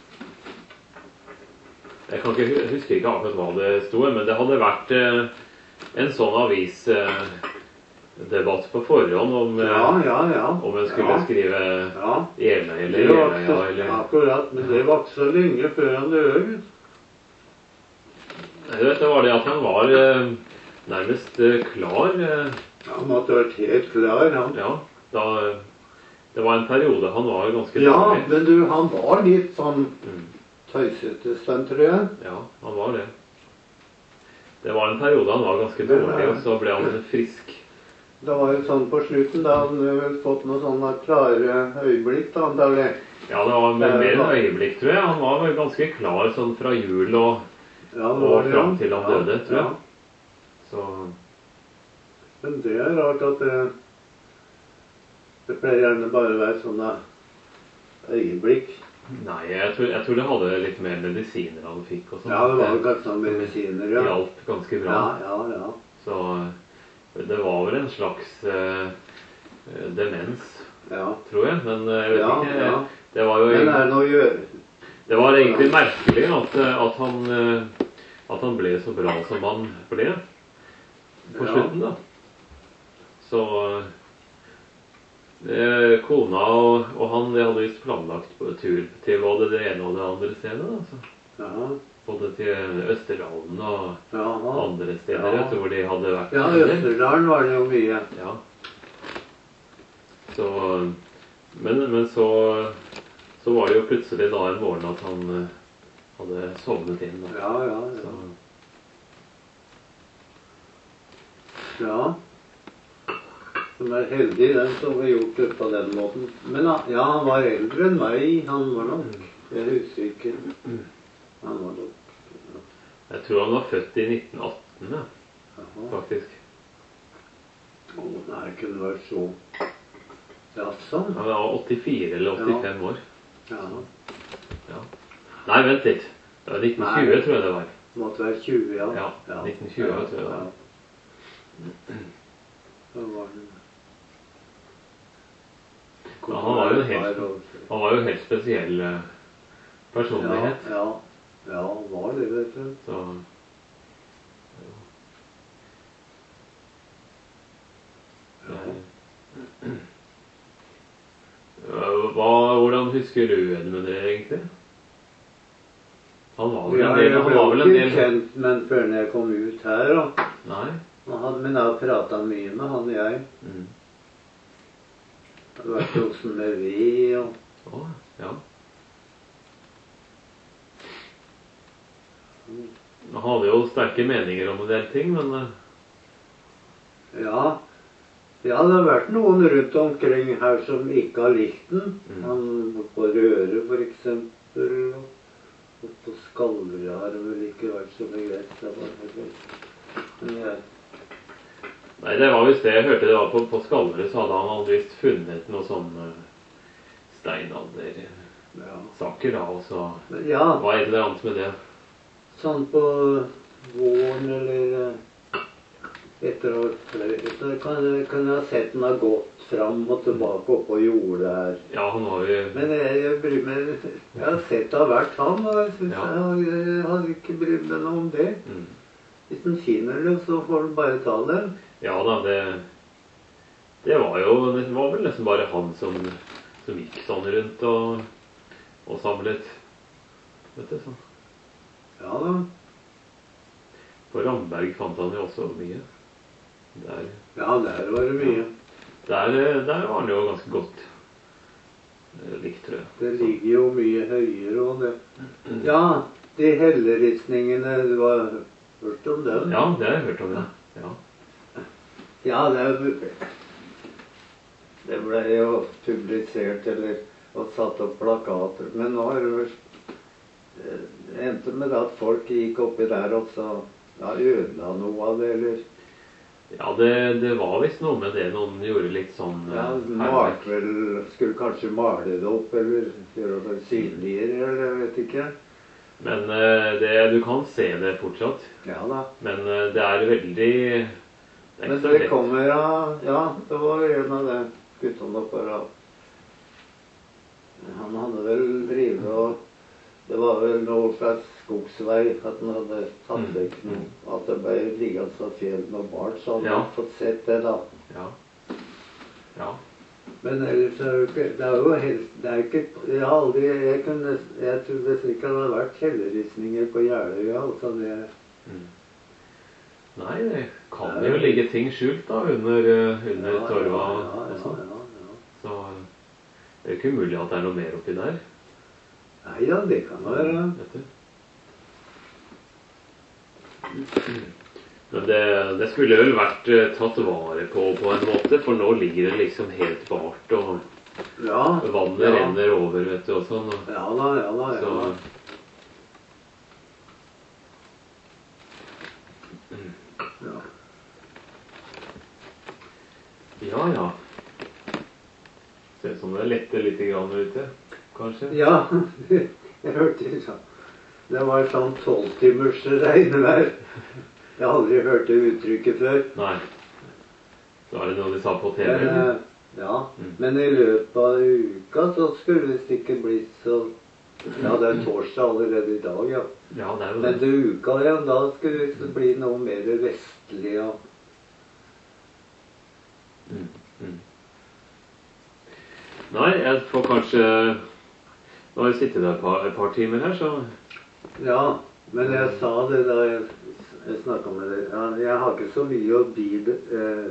A: Jeg kan ikke, hu- husker ikke akkurat hva det sto, men det hadde vært eh, en sånn avisdebatt på forhånd om, eh,
B: Ja, ja, ja.
A: om en skulle
B: Ja.
A: skrive
B: Ja,
A: Jeløy eller
B: det var
A: Jeløya
B: ikke,
A: eller
B: akkurat, men det var ikke så lenge før han døde. vet du.
A: Nei, du vet, det var det at han var eh, nærmest eh, klar. Eh,
B: Han måtte vært helt klar, han.
A: ja, da det var en periode han var ganske
B: Ja,
A: dårlig.
B: men du, han var litt sånn
A: Mm.
B: tøysete stund, tror jeg.
A: Ja, han var det. Det var en periode han var ganske dårlig, og så ble han frisk.
B: Det var jo sånn på slutten, da hadde han vel fått noen sånne klare øyeblikk, da, antagelig.
A: Ja, det var mer mer en øyeblikk, tror jeg. Han var vel ganske klar sånn fra jul og,
B: Ja, det
A: og
B: var det, ja.
A: fram til han
B: Ja,
A: døde, tror jeg.
B: ja.
A: Så
B: Men det er rart at det Det pleier gjerne bare å være sånne øyeblikk.
A: nei, jeg tror, jeg tror det hadde litt mer medisiner han fikk og sånn.
B: Ja, det var jo kanskje noen medisiner,
A: Det
B: ja.
A: hjalp ganske bra.
B: Ja, ja, ja.
A: Så det var vel en slags eh, demens,
B: ja.
A: tror jeg. Men eh, jeg vet
B: Ja,
A: ikke.
B: ja.
A: Det var jo
B: Men er det noe å gjøre?
A: Det var egentlig merkelig at, at, han, eh, at han ble så bra som han ble på
B: Ja.
A: slutten, da. Så eh, kona og, og han de hadde visst planlagt på tur til både det ene og det andre stedet. Altså.
B: Ja,
A: Både til Østerdalen og
B: ja.
A: andre steder
B: Ja.
A: vet du, hvor de hadde vært.
B: Ja, i Østerdalen var det jo mye.
A: Ja. Så, men, men så, så var det jo plutselig da en morgen at han eh, hadde sovnet inn. Da.
B: Ja, ja,
A: Så,
B: ja. Ja. Som er heldig, den som har gjort det på den måten. Men han- ja, han var eldre enn meg, han var nok. Jeg husker ikke. Han var nok.
A: jeg tror han var født i nitten atten, ja,
B: Jaha.
A: faktisk.
B: Å nei, kunne det vært så. Ja, sånn.
A: Han var åttifire eller åttifem år.
B: Ja.
A: Ja. Nei, vent litt. Det var nitten tjue,
B: Nei.
A: tror jeg det var.
B: Det måtte være tjue, ja.
A: Ja, nitten tjue,
B: ja,
A: tror jeg det var.
B: ja. Da var det.
A: Ja, han var jo helt, han var jo helt spesiell eh, personlighet.
B: Ja, ja. Ja, han var det, vet du.
A: Så
B: Ja.
A: Ja, hva, hvordan husker du Edmund det egentlig? Han var vel
B: Ja,
A: en del,
B: jeg
A: han
B: ble
A: var vel en
B: ikke
A: del
B: kjent med han før jeg kom ut her. Da.
A: Nei?
B: Han hadde, men jeg har pratet mye med han og jeg.
A: Mm.
B: Det hadde vært hos han med ved og
A: Å, ja. Han hadde jo sterke meninger om en del ting, men eh,
B: ja. Ja, det har vært noen rundt omkring her som ikke har likt den.
A: Mm.
B: Han borte på Røre, for eksempel. Og borte på Skallra har det vel ikke vært så begeistret for. Men jeg
A: Nei, det var visst det jeg hørte. Det var på, på Skallere, så hadde han hadde visst funnet noe sånn uh, steinaldersaker,
B: ja.
A: da, og så
B: Men ja,
A: var et eller annet med det.
B: sånn på våren eller eh, etter å så kan, kan jeg ha sett den ha gått fram og tilbake oppå jordet her.
A: Ja, han har jo...
B: Men jeg, jeg bryr meg Jeg har sett det har vært han, og jeg synes
A: Ja.
B: jeg, jeg, jeg har ikke brydd meg noe om det.
A: Mm.
B: Hvis den finner det, så får den bare ta det.
A: Ja da, det... Det var jo... Det var vel nesten bare han som, som gikk sånn rundt og, og samlet. Vet du, sånn.
B: Ja da.
A: På Ramberg fant han jo også mye. Der,
B: Ja, der var det mye.
A: der, der var han jo ganske godt eh, likt, tror jeg.
B: Det ligger jo mye høyere og det. Ja, de helleristningene, du har hørt om dem?
A: Ja, det har jeg hørt om, ja. Ja,
B: Ja, det, er- det ble jo publisert eller og satt opp plakater. Men nå er det vel eh, det endte med at folk gikk oppi der og så ja, ødela noe av det, eller
A: ja det, det var visst noe med det. Noen gjorde litt sånn
B: ja,
A: eh,
B: malt vel, skulle kanskje male det opp, eller gjøre det synligere, eller jeg vet ikke.
A: Men eh, det, du kan se det fortsatt.
B: Ja da.
A: Men eh, det er veldig det er
B: Men
A: ikke så
B: det
A: lett.
B: kommer av Ja, det var en av de guttene oppe her. Han hadde vel drivet og det var vel noe slags skogsvei at han hadde tatt vekk noe. At det ble liggende så fjell noe bart, så han
A: Ja.
B: hadde fått sett det da.
A: Ja. Ja.
B: Men ellers er det jo ikke Det er jo helst Det er ikke Jeg har aldri Jeg kunne Jeg trodde sikkert det hadde vært helleristninger på Jeløya, altså det
A: Mm. Nei, det kan jo ligge ting skjult da, under, eh, under
B: ja,
A: torva
B: ja, ja,
A: og sånn.
B: ja, ja.
A: Så eh, det er ikke umulig at det er noe mer oppi der.
B: Nei ja, det kan være.
A: Vet du. Men det, det skulle vel vært eh, tatt vare på på en måte, for nå ligger det liksom helt bart, og
B: Ja.
A: vannet
B: ja.
A: renner over, vet du, og sånn. Og,
B: Ja da, ja da. Ja,
A: så,
B: da. Ja.
A: ja, ja. Ser ut som det letter litt grann ute, kanskje.
B: Ja, jeg hørte det sånn. Det var sånn tolvtimers regnvær. Jeg har aldri hørt det uttrykket før.
A: Nei. Så er det noe de sa på T V,
B: Men,
A: eller?
B: eh, ja,
A: Mm.
B: men i løpet av uka så skulle det ikke bli så Ja, det er torsdag allerede i dag, ja.
A: Ja, det er jo
B: Men
A: det.
B: til uka, ja, da skulle det bli noe mer vestlig, ja.
A: Mm. Mm. Nei, jeg får kanskje Nå har jeg sittet der et par, et par timer her, så
B: Ja, men jeg sa det da jeg, jeg snakket med dere. Ja, jeg har ikke så mye å bid, eh,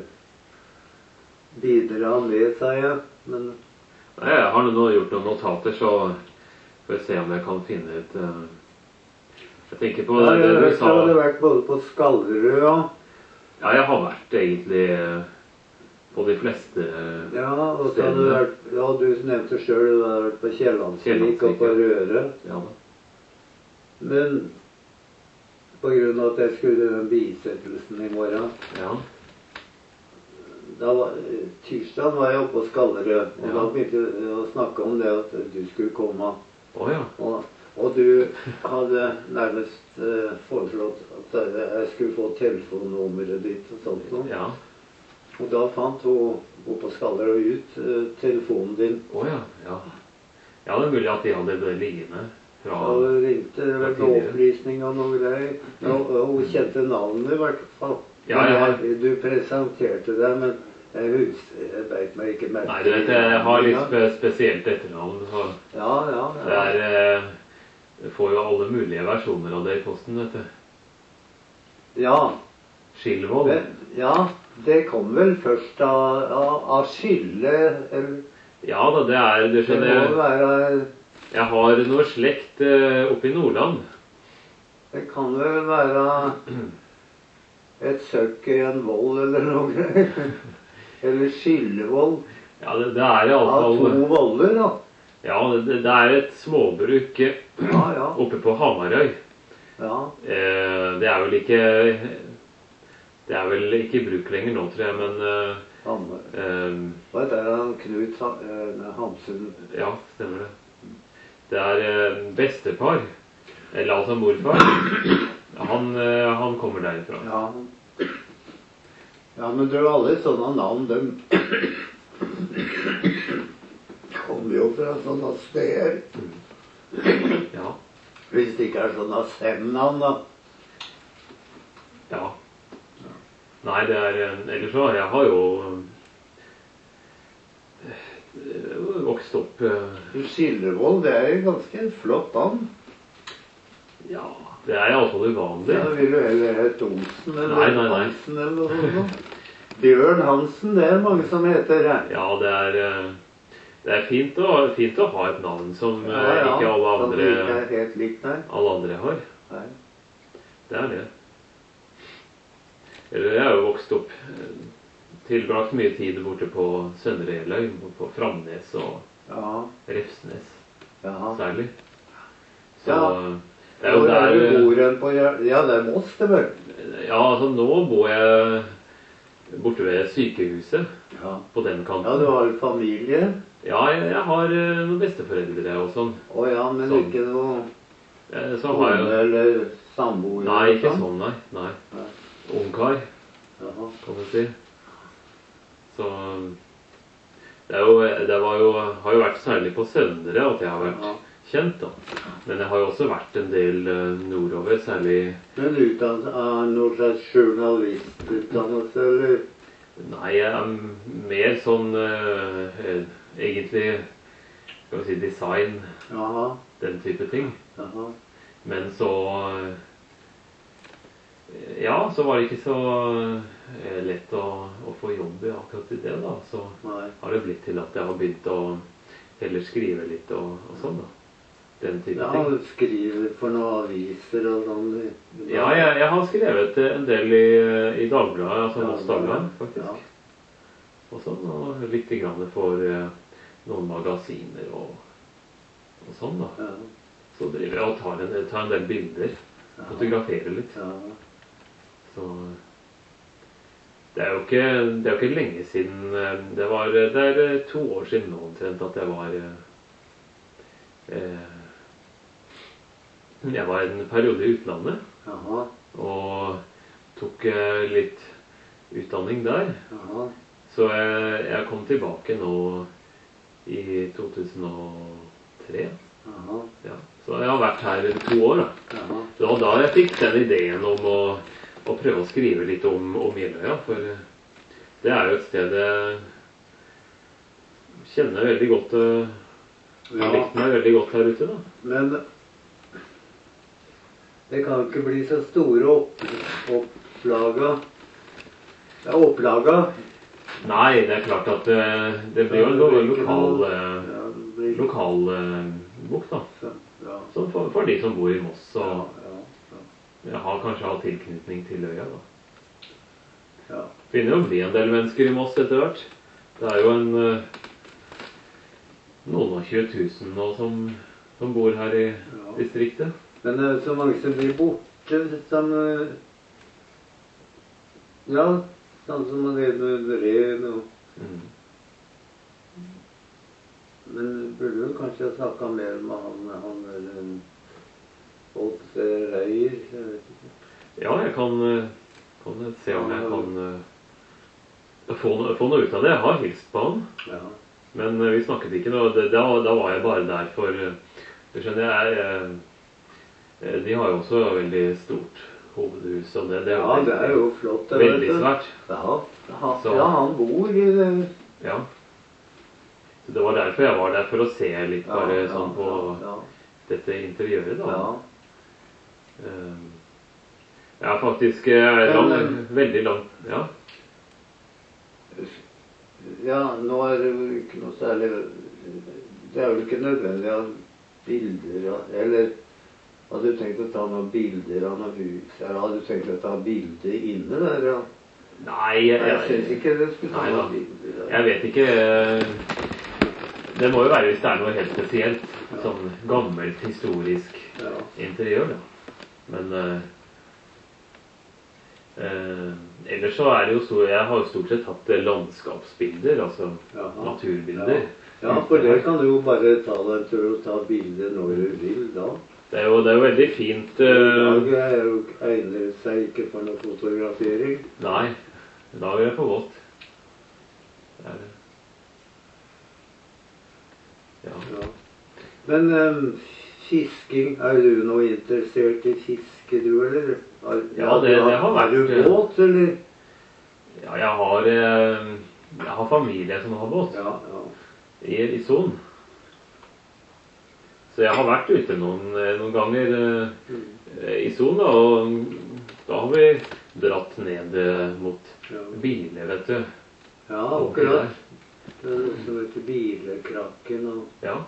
B: bidra med, sa jeg. Men
A: Nei, jeg har nå gjort noen notater, så får jeg se om jeg kan finne ut eh, Jeg tenker på
B: ja,
A: det,
B: jeg
A: det du
B: vet,
A: sa.
B: jeg hadde vært både på Skallerød og
A: Ja, jeg har vært egentlig eh, på de fleste eh,
B: ja, og så hadde
A: stedene.
B: du vært, ja, du nevnte sjøl du hadde vært på Kiellandsvik og på
A: Kiellandsvik,
B: Røre.
A: Ja da.
B: Men på grunn av at jeg skulle i den bisettelsen i morgen
A: Ja.
B: da var, Tirsdag var jeg oppe på Skallerød, og
A: Ja.
B: da begynte jeg å snakke om det at du skulle komme.
A: Å ja.
B: Og, og du hadde nærmest eh, foreslått at jeg skulle få telefonnummeret ditt og sånt noe.
A: Ja.
B: Og da fant hun oppe på Skallerød ut eh, telefonen din.
A: Å ja. Ja. Ja, det er mulig at de hadde det liggende fra
B: Og hun ringte
A: Ja,
B: med
A: tidligere.
B: opplysning og noe greier. Og, og hun kjente navnet i hvert fall.
A: Ja, ja.
B: Men jeg- Du presenterte deg, men jeg husker, jeg beit meg ikke merke
A: Nei, du vet, jeg har litt spe spesielt etternavn. Så
B: Ja, ja,
A: det
B: ja.
A: er eh, Du får jo alle mulige versjoner av det i posten, vet du.
B: Ja,
A: Skillvold.
B: men, ja, det kom vel først av, av, av skille, eller
A: Ja da, det er Du
B: det må
A: skjønner,
B: være
A: jeg har noe slekt eh, oppe i Nordland.
B: Det kan vel være et søkk i en vold eller noe greier. Eller skillevold.
A: Ja, det, det er
B: Av
A: iallfall
B: to voller, da.
A: Ja, det, det er et småbruk eh,
B: Ja, ja.
A: oppe på Hamarøy.
B: ja.
A: Eh, det er vel ikke Det er vel ikke i bruk lenger nå, tror jeg, men eh,
B: Hammer.
A: eh,
B: Hva heter han? Knut Ha- eh, Hamsun?
A: Ja, stemmer det. Det er eh, bestefar, eller altså morfar. Han, eh, han kommer derifra.
B: Ja. Ja, men du, alle sånne navn, de kommer jo fra sånne steder.
A: Ja.
B: Hvis det ikke er sånne sem-navn, da.
A: Ja. Nei, det er ellers så, jeg har jo øh, vokst opp øh,
B: Skillevold, det er jo ganske flott navn.
A: Ja, det er iallfall uvanlig.
B: Ja, vil du heller hete Olsen eller
A: Nei, nei, nei.
B: Hansen eller noe sånt? Bjørn Hansen, det er mange som heter det.
A: Ja, det er, øh, det er fint, å, fint å ha et navn som øh,
B: Ja, ja,
A: ikke alle
B: som
A: andre,
B: ikke er helt likt der.
A: alle andre har.
B: Nei.
A: Det er det. Eller jeg er jo vokst opp, øh, tilbrakt mye tid borte på Søndre Eløy, på Framnes og
B: Ja,
A: Refsnes
B: ja.
A: særlig. Så
B: Ja.
A: det er jo
B: Hvor er
A: der
B: du
A: øh,
B: bor hen på Gjør- Ja, det er Moss, det vel?
A: Ja, altså nå bor jeg borte ved sykehuset
B: Ja.
A: på den
B: Ja,
A: kanten.
B: du har familie?
A: Ja, jeg, jeg har eh, noen besteforeldre og sånn.
B: Å ja, men
A: Sånn.
B: ikke noe
A: Eh, Så har
B: kone
A: jeg
B: eller samboer?
A: Nei,
B: eller
A: ikke sånn, nei. nei.
B: Nei.
A: Ungkar,
B: Jaha.
A: kan du si. Så det, er jo, det var jo, har jo vært særlig på Søndre at jeg har vært
B: Ja.
A: kjent, da. Men jeg har jo også vært en del eh, nordover, særlig.
B: Men utdannelse av noe slags journalistutdannelse, eller?
A: Nei, jeg er mer sånn eh, eh, egentlig, skal vi si, design,
B: Jaha,
A: den type ting.
B: jaha.
A: Men så eh, ja, så var det ikke så eh, lett å, å få jobb i akkurat i det, da. Så
B: Nei.
A: har det blitt til at jeg har begynt å heller skrive litt og, og sånn, da. Den type
B: Ja,
A: ting.
B: du skriver for noen aviser og sånn.
A: Ja, jeg, jeg har skrevet en del i, i Dagbladet, altså Moss Dagblad, faktisk.
B: Ja.
A: Og sånn, og litt grann for eh, noen magasiner og, og sånn, da.
B: Ja.
A: Så driver jeg og tar en, tar en del bilder,
B: Ja.
A: fotograferer litt.
B: Ja.
A: Så det er jo ikke, det er jo ikke lenge siden, eh, det var, det er eh, to år siden nå omtrent at jeg var, eh, eh, jeg var en periode i utlandet,
B: Jaha,
A: og tok eh, litt utdanning der.
B: jaha.
A: Så jeg, jeg kom tilbake nå i to tusen og tre.
B: Jaha,
A: Ja. Så jeg har vært her i to år, da.
B: jaha.
A: Det var da jeg fikk den ideen om å, å prøve å skrive litt om, om Jeløya. For det er jo et sted jeg kjenner veldig godt. eh, Jeg har
B: Ja.
A: likt meg veldig godt her ute, da.
B: Men det kan ikke bli så store opp, opplaga. Ja, opplaga.
A: Nei, det er klart at det, det blir jo en lo- lokal, eh,
B: Ja, det blir
A: lokal eh, bok, da.
B: så, ja.
A: Sånn for, for de som bor i Moss,
B: Ja,
A: og
B: ja, ja.
A: jeg har kanskje hatt tilknytning til øya, da.
B: Ja.
A: Begynner jo å bli en del mennesker i Moss etter hvert. Det er jo en eh, noen og tjue tusen nå som, som bor her i
B: Ja.
A: distriktet.
B: Men det er så mange som blir borte, som eh, Ja, sånn som man er med rev og
A: Mm.
B: Men burde vel kanskje ha snakka mer med han, han eller en Odd Reier, jeg vet ikke.
A: Ja, jeg kan, eh, kan se om jeg kan eh, få, no, få noe ut av det. Jeg har hilst på han,
B: Ja.
A: men eh, vi snakket ikke noe. Det- Da, da var jeg bare der for eh, Du skjønner, jeg eh, eh, De har jo også veldig stort hovedhus, og det, det er jo
B: Ja, det er jo flott. det, vet
A: veldig
B: du.
A: svært.
B: Ja, han,
A: Så-
B: ja, han bor i det.
A: Ja. Så det var derfor jeg var der, for å se litt
B: Ja,
A: bare
B: ja,
A: sånn på
B: ja,
A: dette interiøret, da.
B: ja.
A: Eh, Jeg er faktisk eh, lang,
B: Men,
A: veldig lang. Ja.
B: Ja, nå er det jo ikke noe særlig Det er jo ikke nødvendig å ha bilder av Eller hadde du tenkt å ta noen bilder av noe hus? Eller hadde du tenkt å ta bilder inne der? Ja?
A: Nei,
B: Jeg,
A: jeg,
B: jeg syns ikke det skulle ta
A: Nei da.
B: noen bilder der.
A: jeg vet ikke. eh, Det må jo være hvis det er noe helt spesielt. Sånn gammelt, historisk
B: Ja.
A: interiør, da. Men eh, eh, ellers så er det jo stor, jeg har jo stort sett hatt eh, landskapsbilder, altså
B: Jaha.
A: naturbilder.
B: Ja, for det kan du jo bare ta deg en tur og ta bilder når du vil da.
A: Det er jo, det er jo veldig fint.
B: I
A: eh,
B: dag er jo, egner det seg ikke for noe fotografering.
A: Nei, Da vil jeg få båt. Det er det. Ja.
B: Ja. Men um, fisking, er du noe interessert i fiske, du, eller? Er,
A: Ja, det, det har vært...
B: Er du båt, eller?
A: Ja, jeg har, eh, jeg har familie som har båt.
B: Ja, ja.
A: I, i Son. Så jeg har vært ute noen, noen ganger eh, i Son, da, og da har vi dratt ned eh, mot
B: Ja.
A: biler, vet du.
B: Ja,
A: Oppi
B: akkurat.
A: der.
B: Det er noe som heter bilekrakken og...
A: Ja.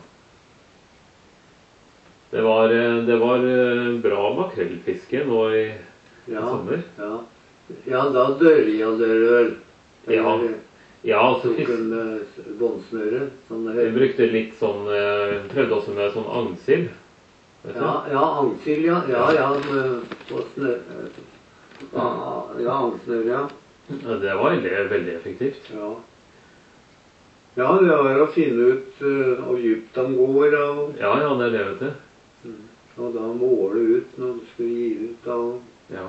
A: Det var, eh, det var eh, bra makrellfiske nå i, i
B: Ja,
A: sommer.
B: ja. Ja, da dørja dere vel.
A: Ja. Ja, altså
B: Tok
A: fisk...
B: en uh, båndsnøre. Sånn det
A: Vi
B: heter.
A: brukte litt sånn, eh, prøvde også med sånn agnsild. Vet du?
B: Ja, ja, agnsild, ja. Ja, ja, med, på snø... Ja, ja, agnsnøre, ja.
A: Ja, det var veldig, veldig effektivt.
B: Ja. Ja, det var å finne ut uh, hvor djupt de går, og,
A: Ja, ja, det er det, vet du.
B: og da måle ut når du skulle gi ut da.
A: Ja.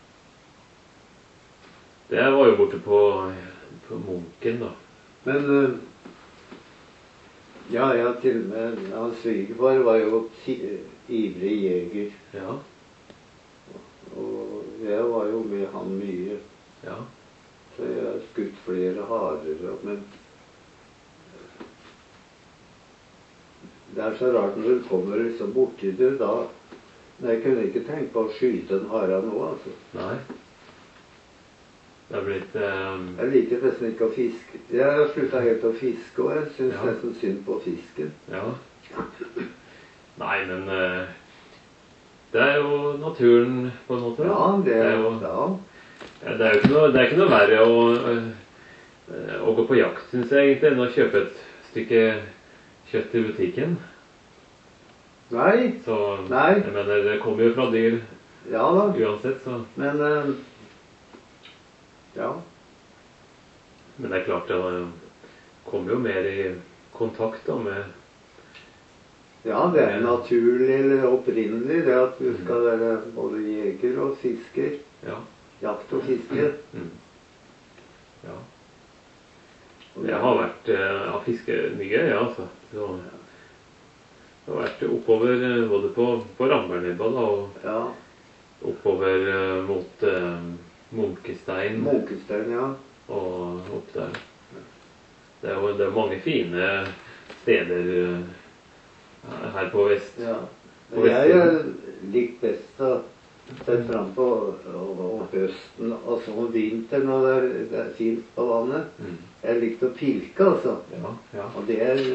A: Det var jo borte på, på Munken, da.
B: Men uh, ja, ja, til og med hans svigerfar var jo ti- ivrig jeger,
A: Ja,
B: og jeg var jo med han mye.
A: ja,
B: Så jeg har skutt flere harer, og- men det er så rart når du kommer liksom borti det da. Men jeg kunne ikke tenke på å skyte en hare nå, altså.
A: nei. Det har blitt eh,
B: Jeg liker nesten ikke å fiske. Jeg har sluttet helt å fiske, og jeg synes
A: Ja.
B: nesten synd på fisken.
A: Ja. Nei, men eh, det er jo naturen, på en måte.
B: Ja, det er
A: jo,
B: ja.
A: ja, det er jo ikke noe, det er ikke noe verre å, eh, å gå på jakt, synes jeg egentlig, enn å kjøpe et stykke kjøtt i butikken.
B: Nei,
A: Så,
B: Nei.
A: jeg mener, det kommer jo fra dyr
B: ja da.
A: uansett, så...
B: Men eh, ja.
A: Men det er klart, det kommer jo mer i kontakt da med...
B: Ja, det er naturlig eller opprinnelig det at du skal være både jeger og fisker.
A: Ja.
B: Jakt og fiske.
A: Mm. Ja.
B: Og
A: Jeg har vært, eh, jeg har fisket mye, ja, altså. Så, jeg har vært oppover, eh, både på, på Rambernesba da, og
B: Ja.
A: oppover eh, mot eh, Munkestein
B: Munkestein, ja.
A: og opp der. Det er jo det er mange fine steder eh, her på vest.
B: Ja.
A: På
B: Jeg har
A: vestsiden.
B: likt best å se fram på og, og høsten og så om vinteren når det er, det er fint på vannet.
A: Mm.
B: Jeg likte å pilke, altså.
A: Ja, ja.
B: Og det er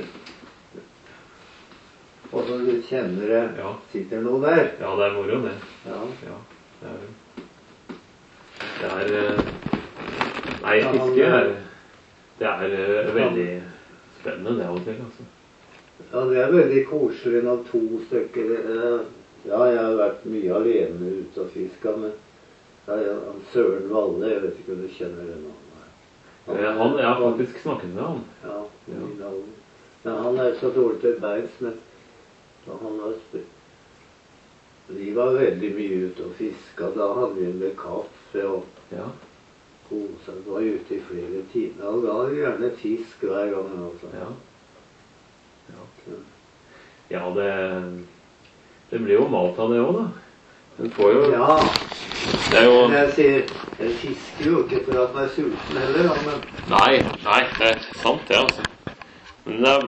B: Og så du kjenner det
A: Ja.
B: sitter noe der.
A: Ja, det er moro det.
B: Ja.
A: Ja, det er det. Det er eh, Nei,
B: Ja, men-
A: fiske er Det er eh, veldig spennende det av og til, altså.
B: Ja, det er veldig koselig når to stykker eh, Ja, jeg har vært mye alene ute og fiska, men ja, ja, han Søren Valle, jeg vet ikke om du kjenner den navnet.
A: Eh, Han, jeg har faktisk snakket med han.
B: Ja,
A: Ja.
B: min alder. Men han er så dårlig til beins, men så han var sp- Vi var veldig mye ute og fiska. Da hadde vi med kaffe og
A: Ja.
B: kosa. Vi var ute i flere timer. Og ga gjerne fisk hver gang. Altså.
A: Ja. Ja, ja det, det blir jo mat av det òg, da. Den får jo
B: Ja,
A: Det er jo
B: men jeg sier jeg fisker jo ikke for at man er sulten heller. Ja, men
A: Nei, nei, det er sant, det, altså. Men det er,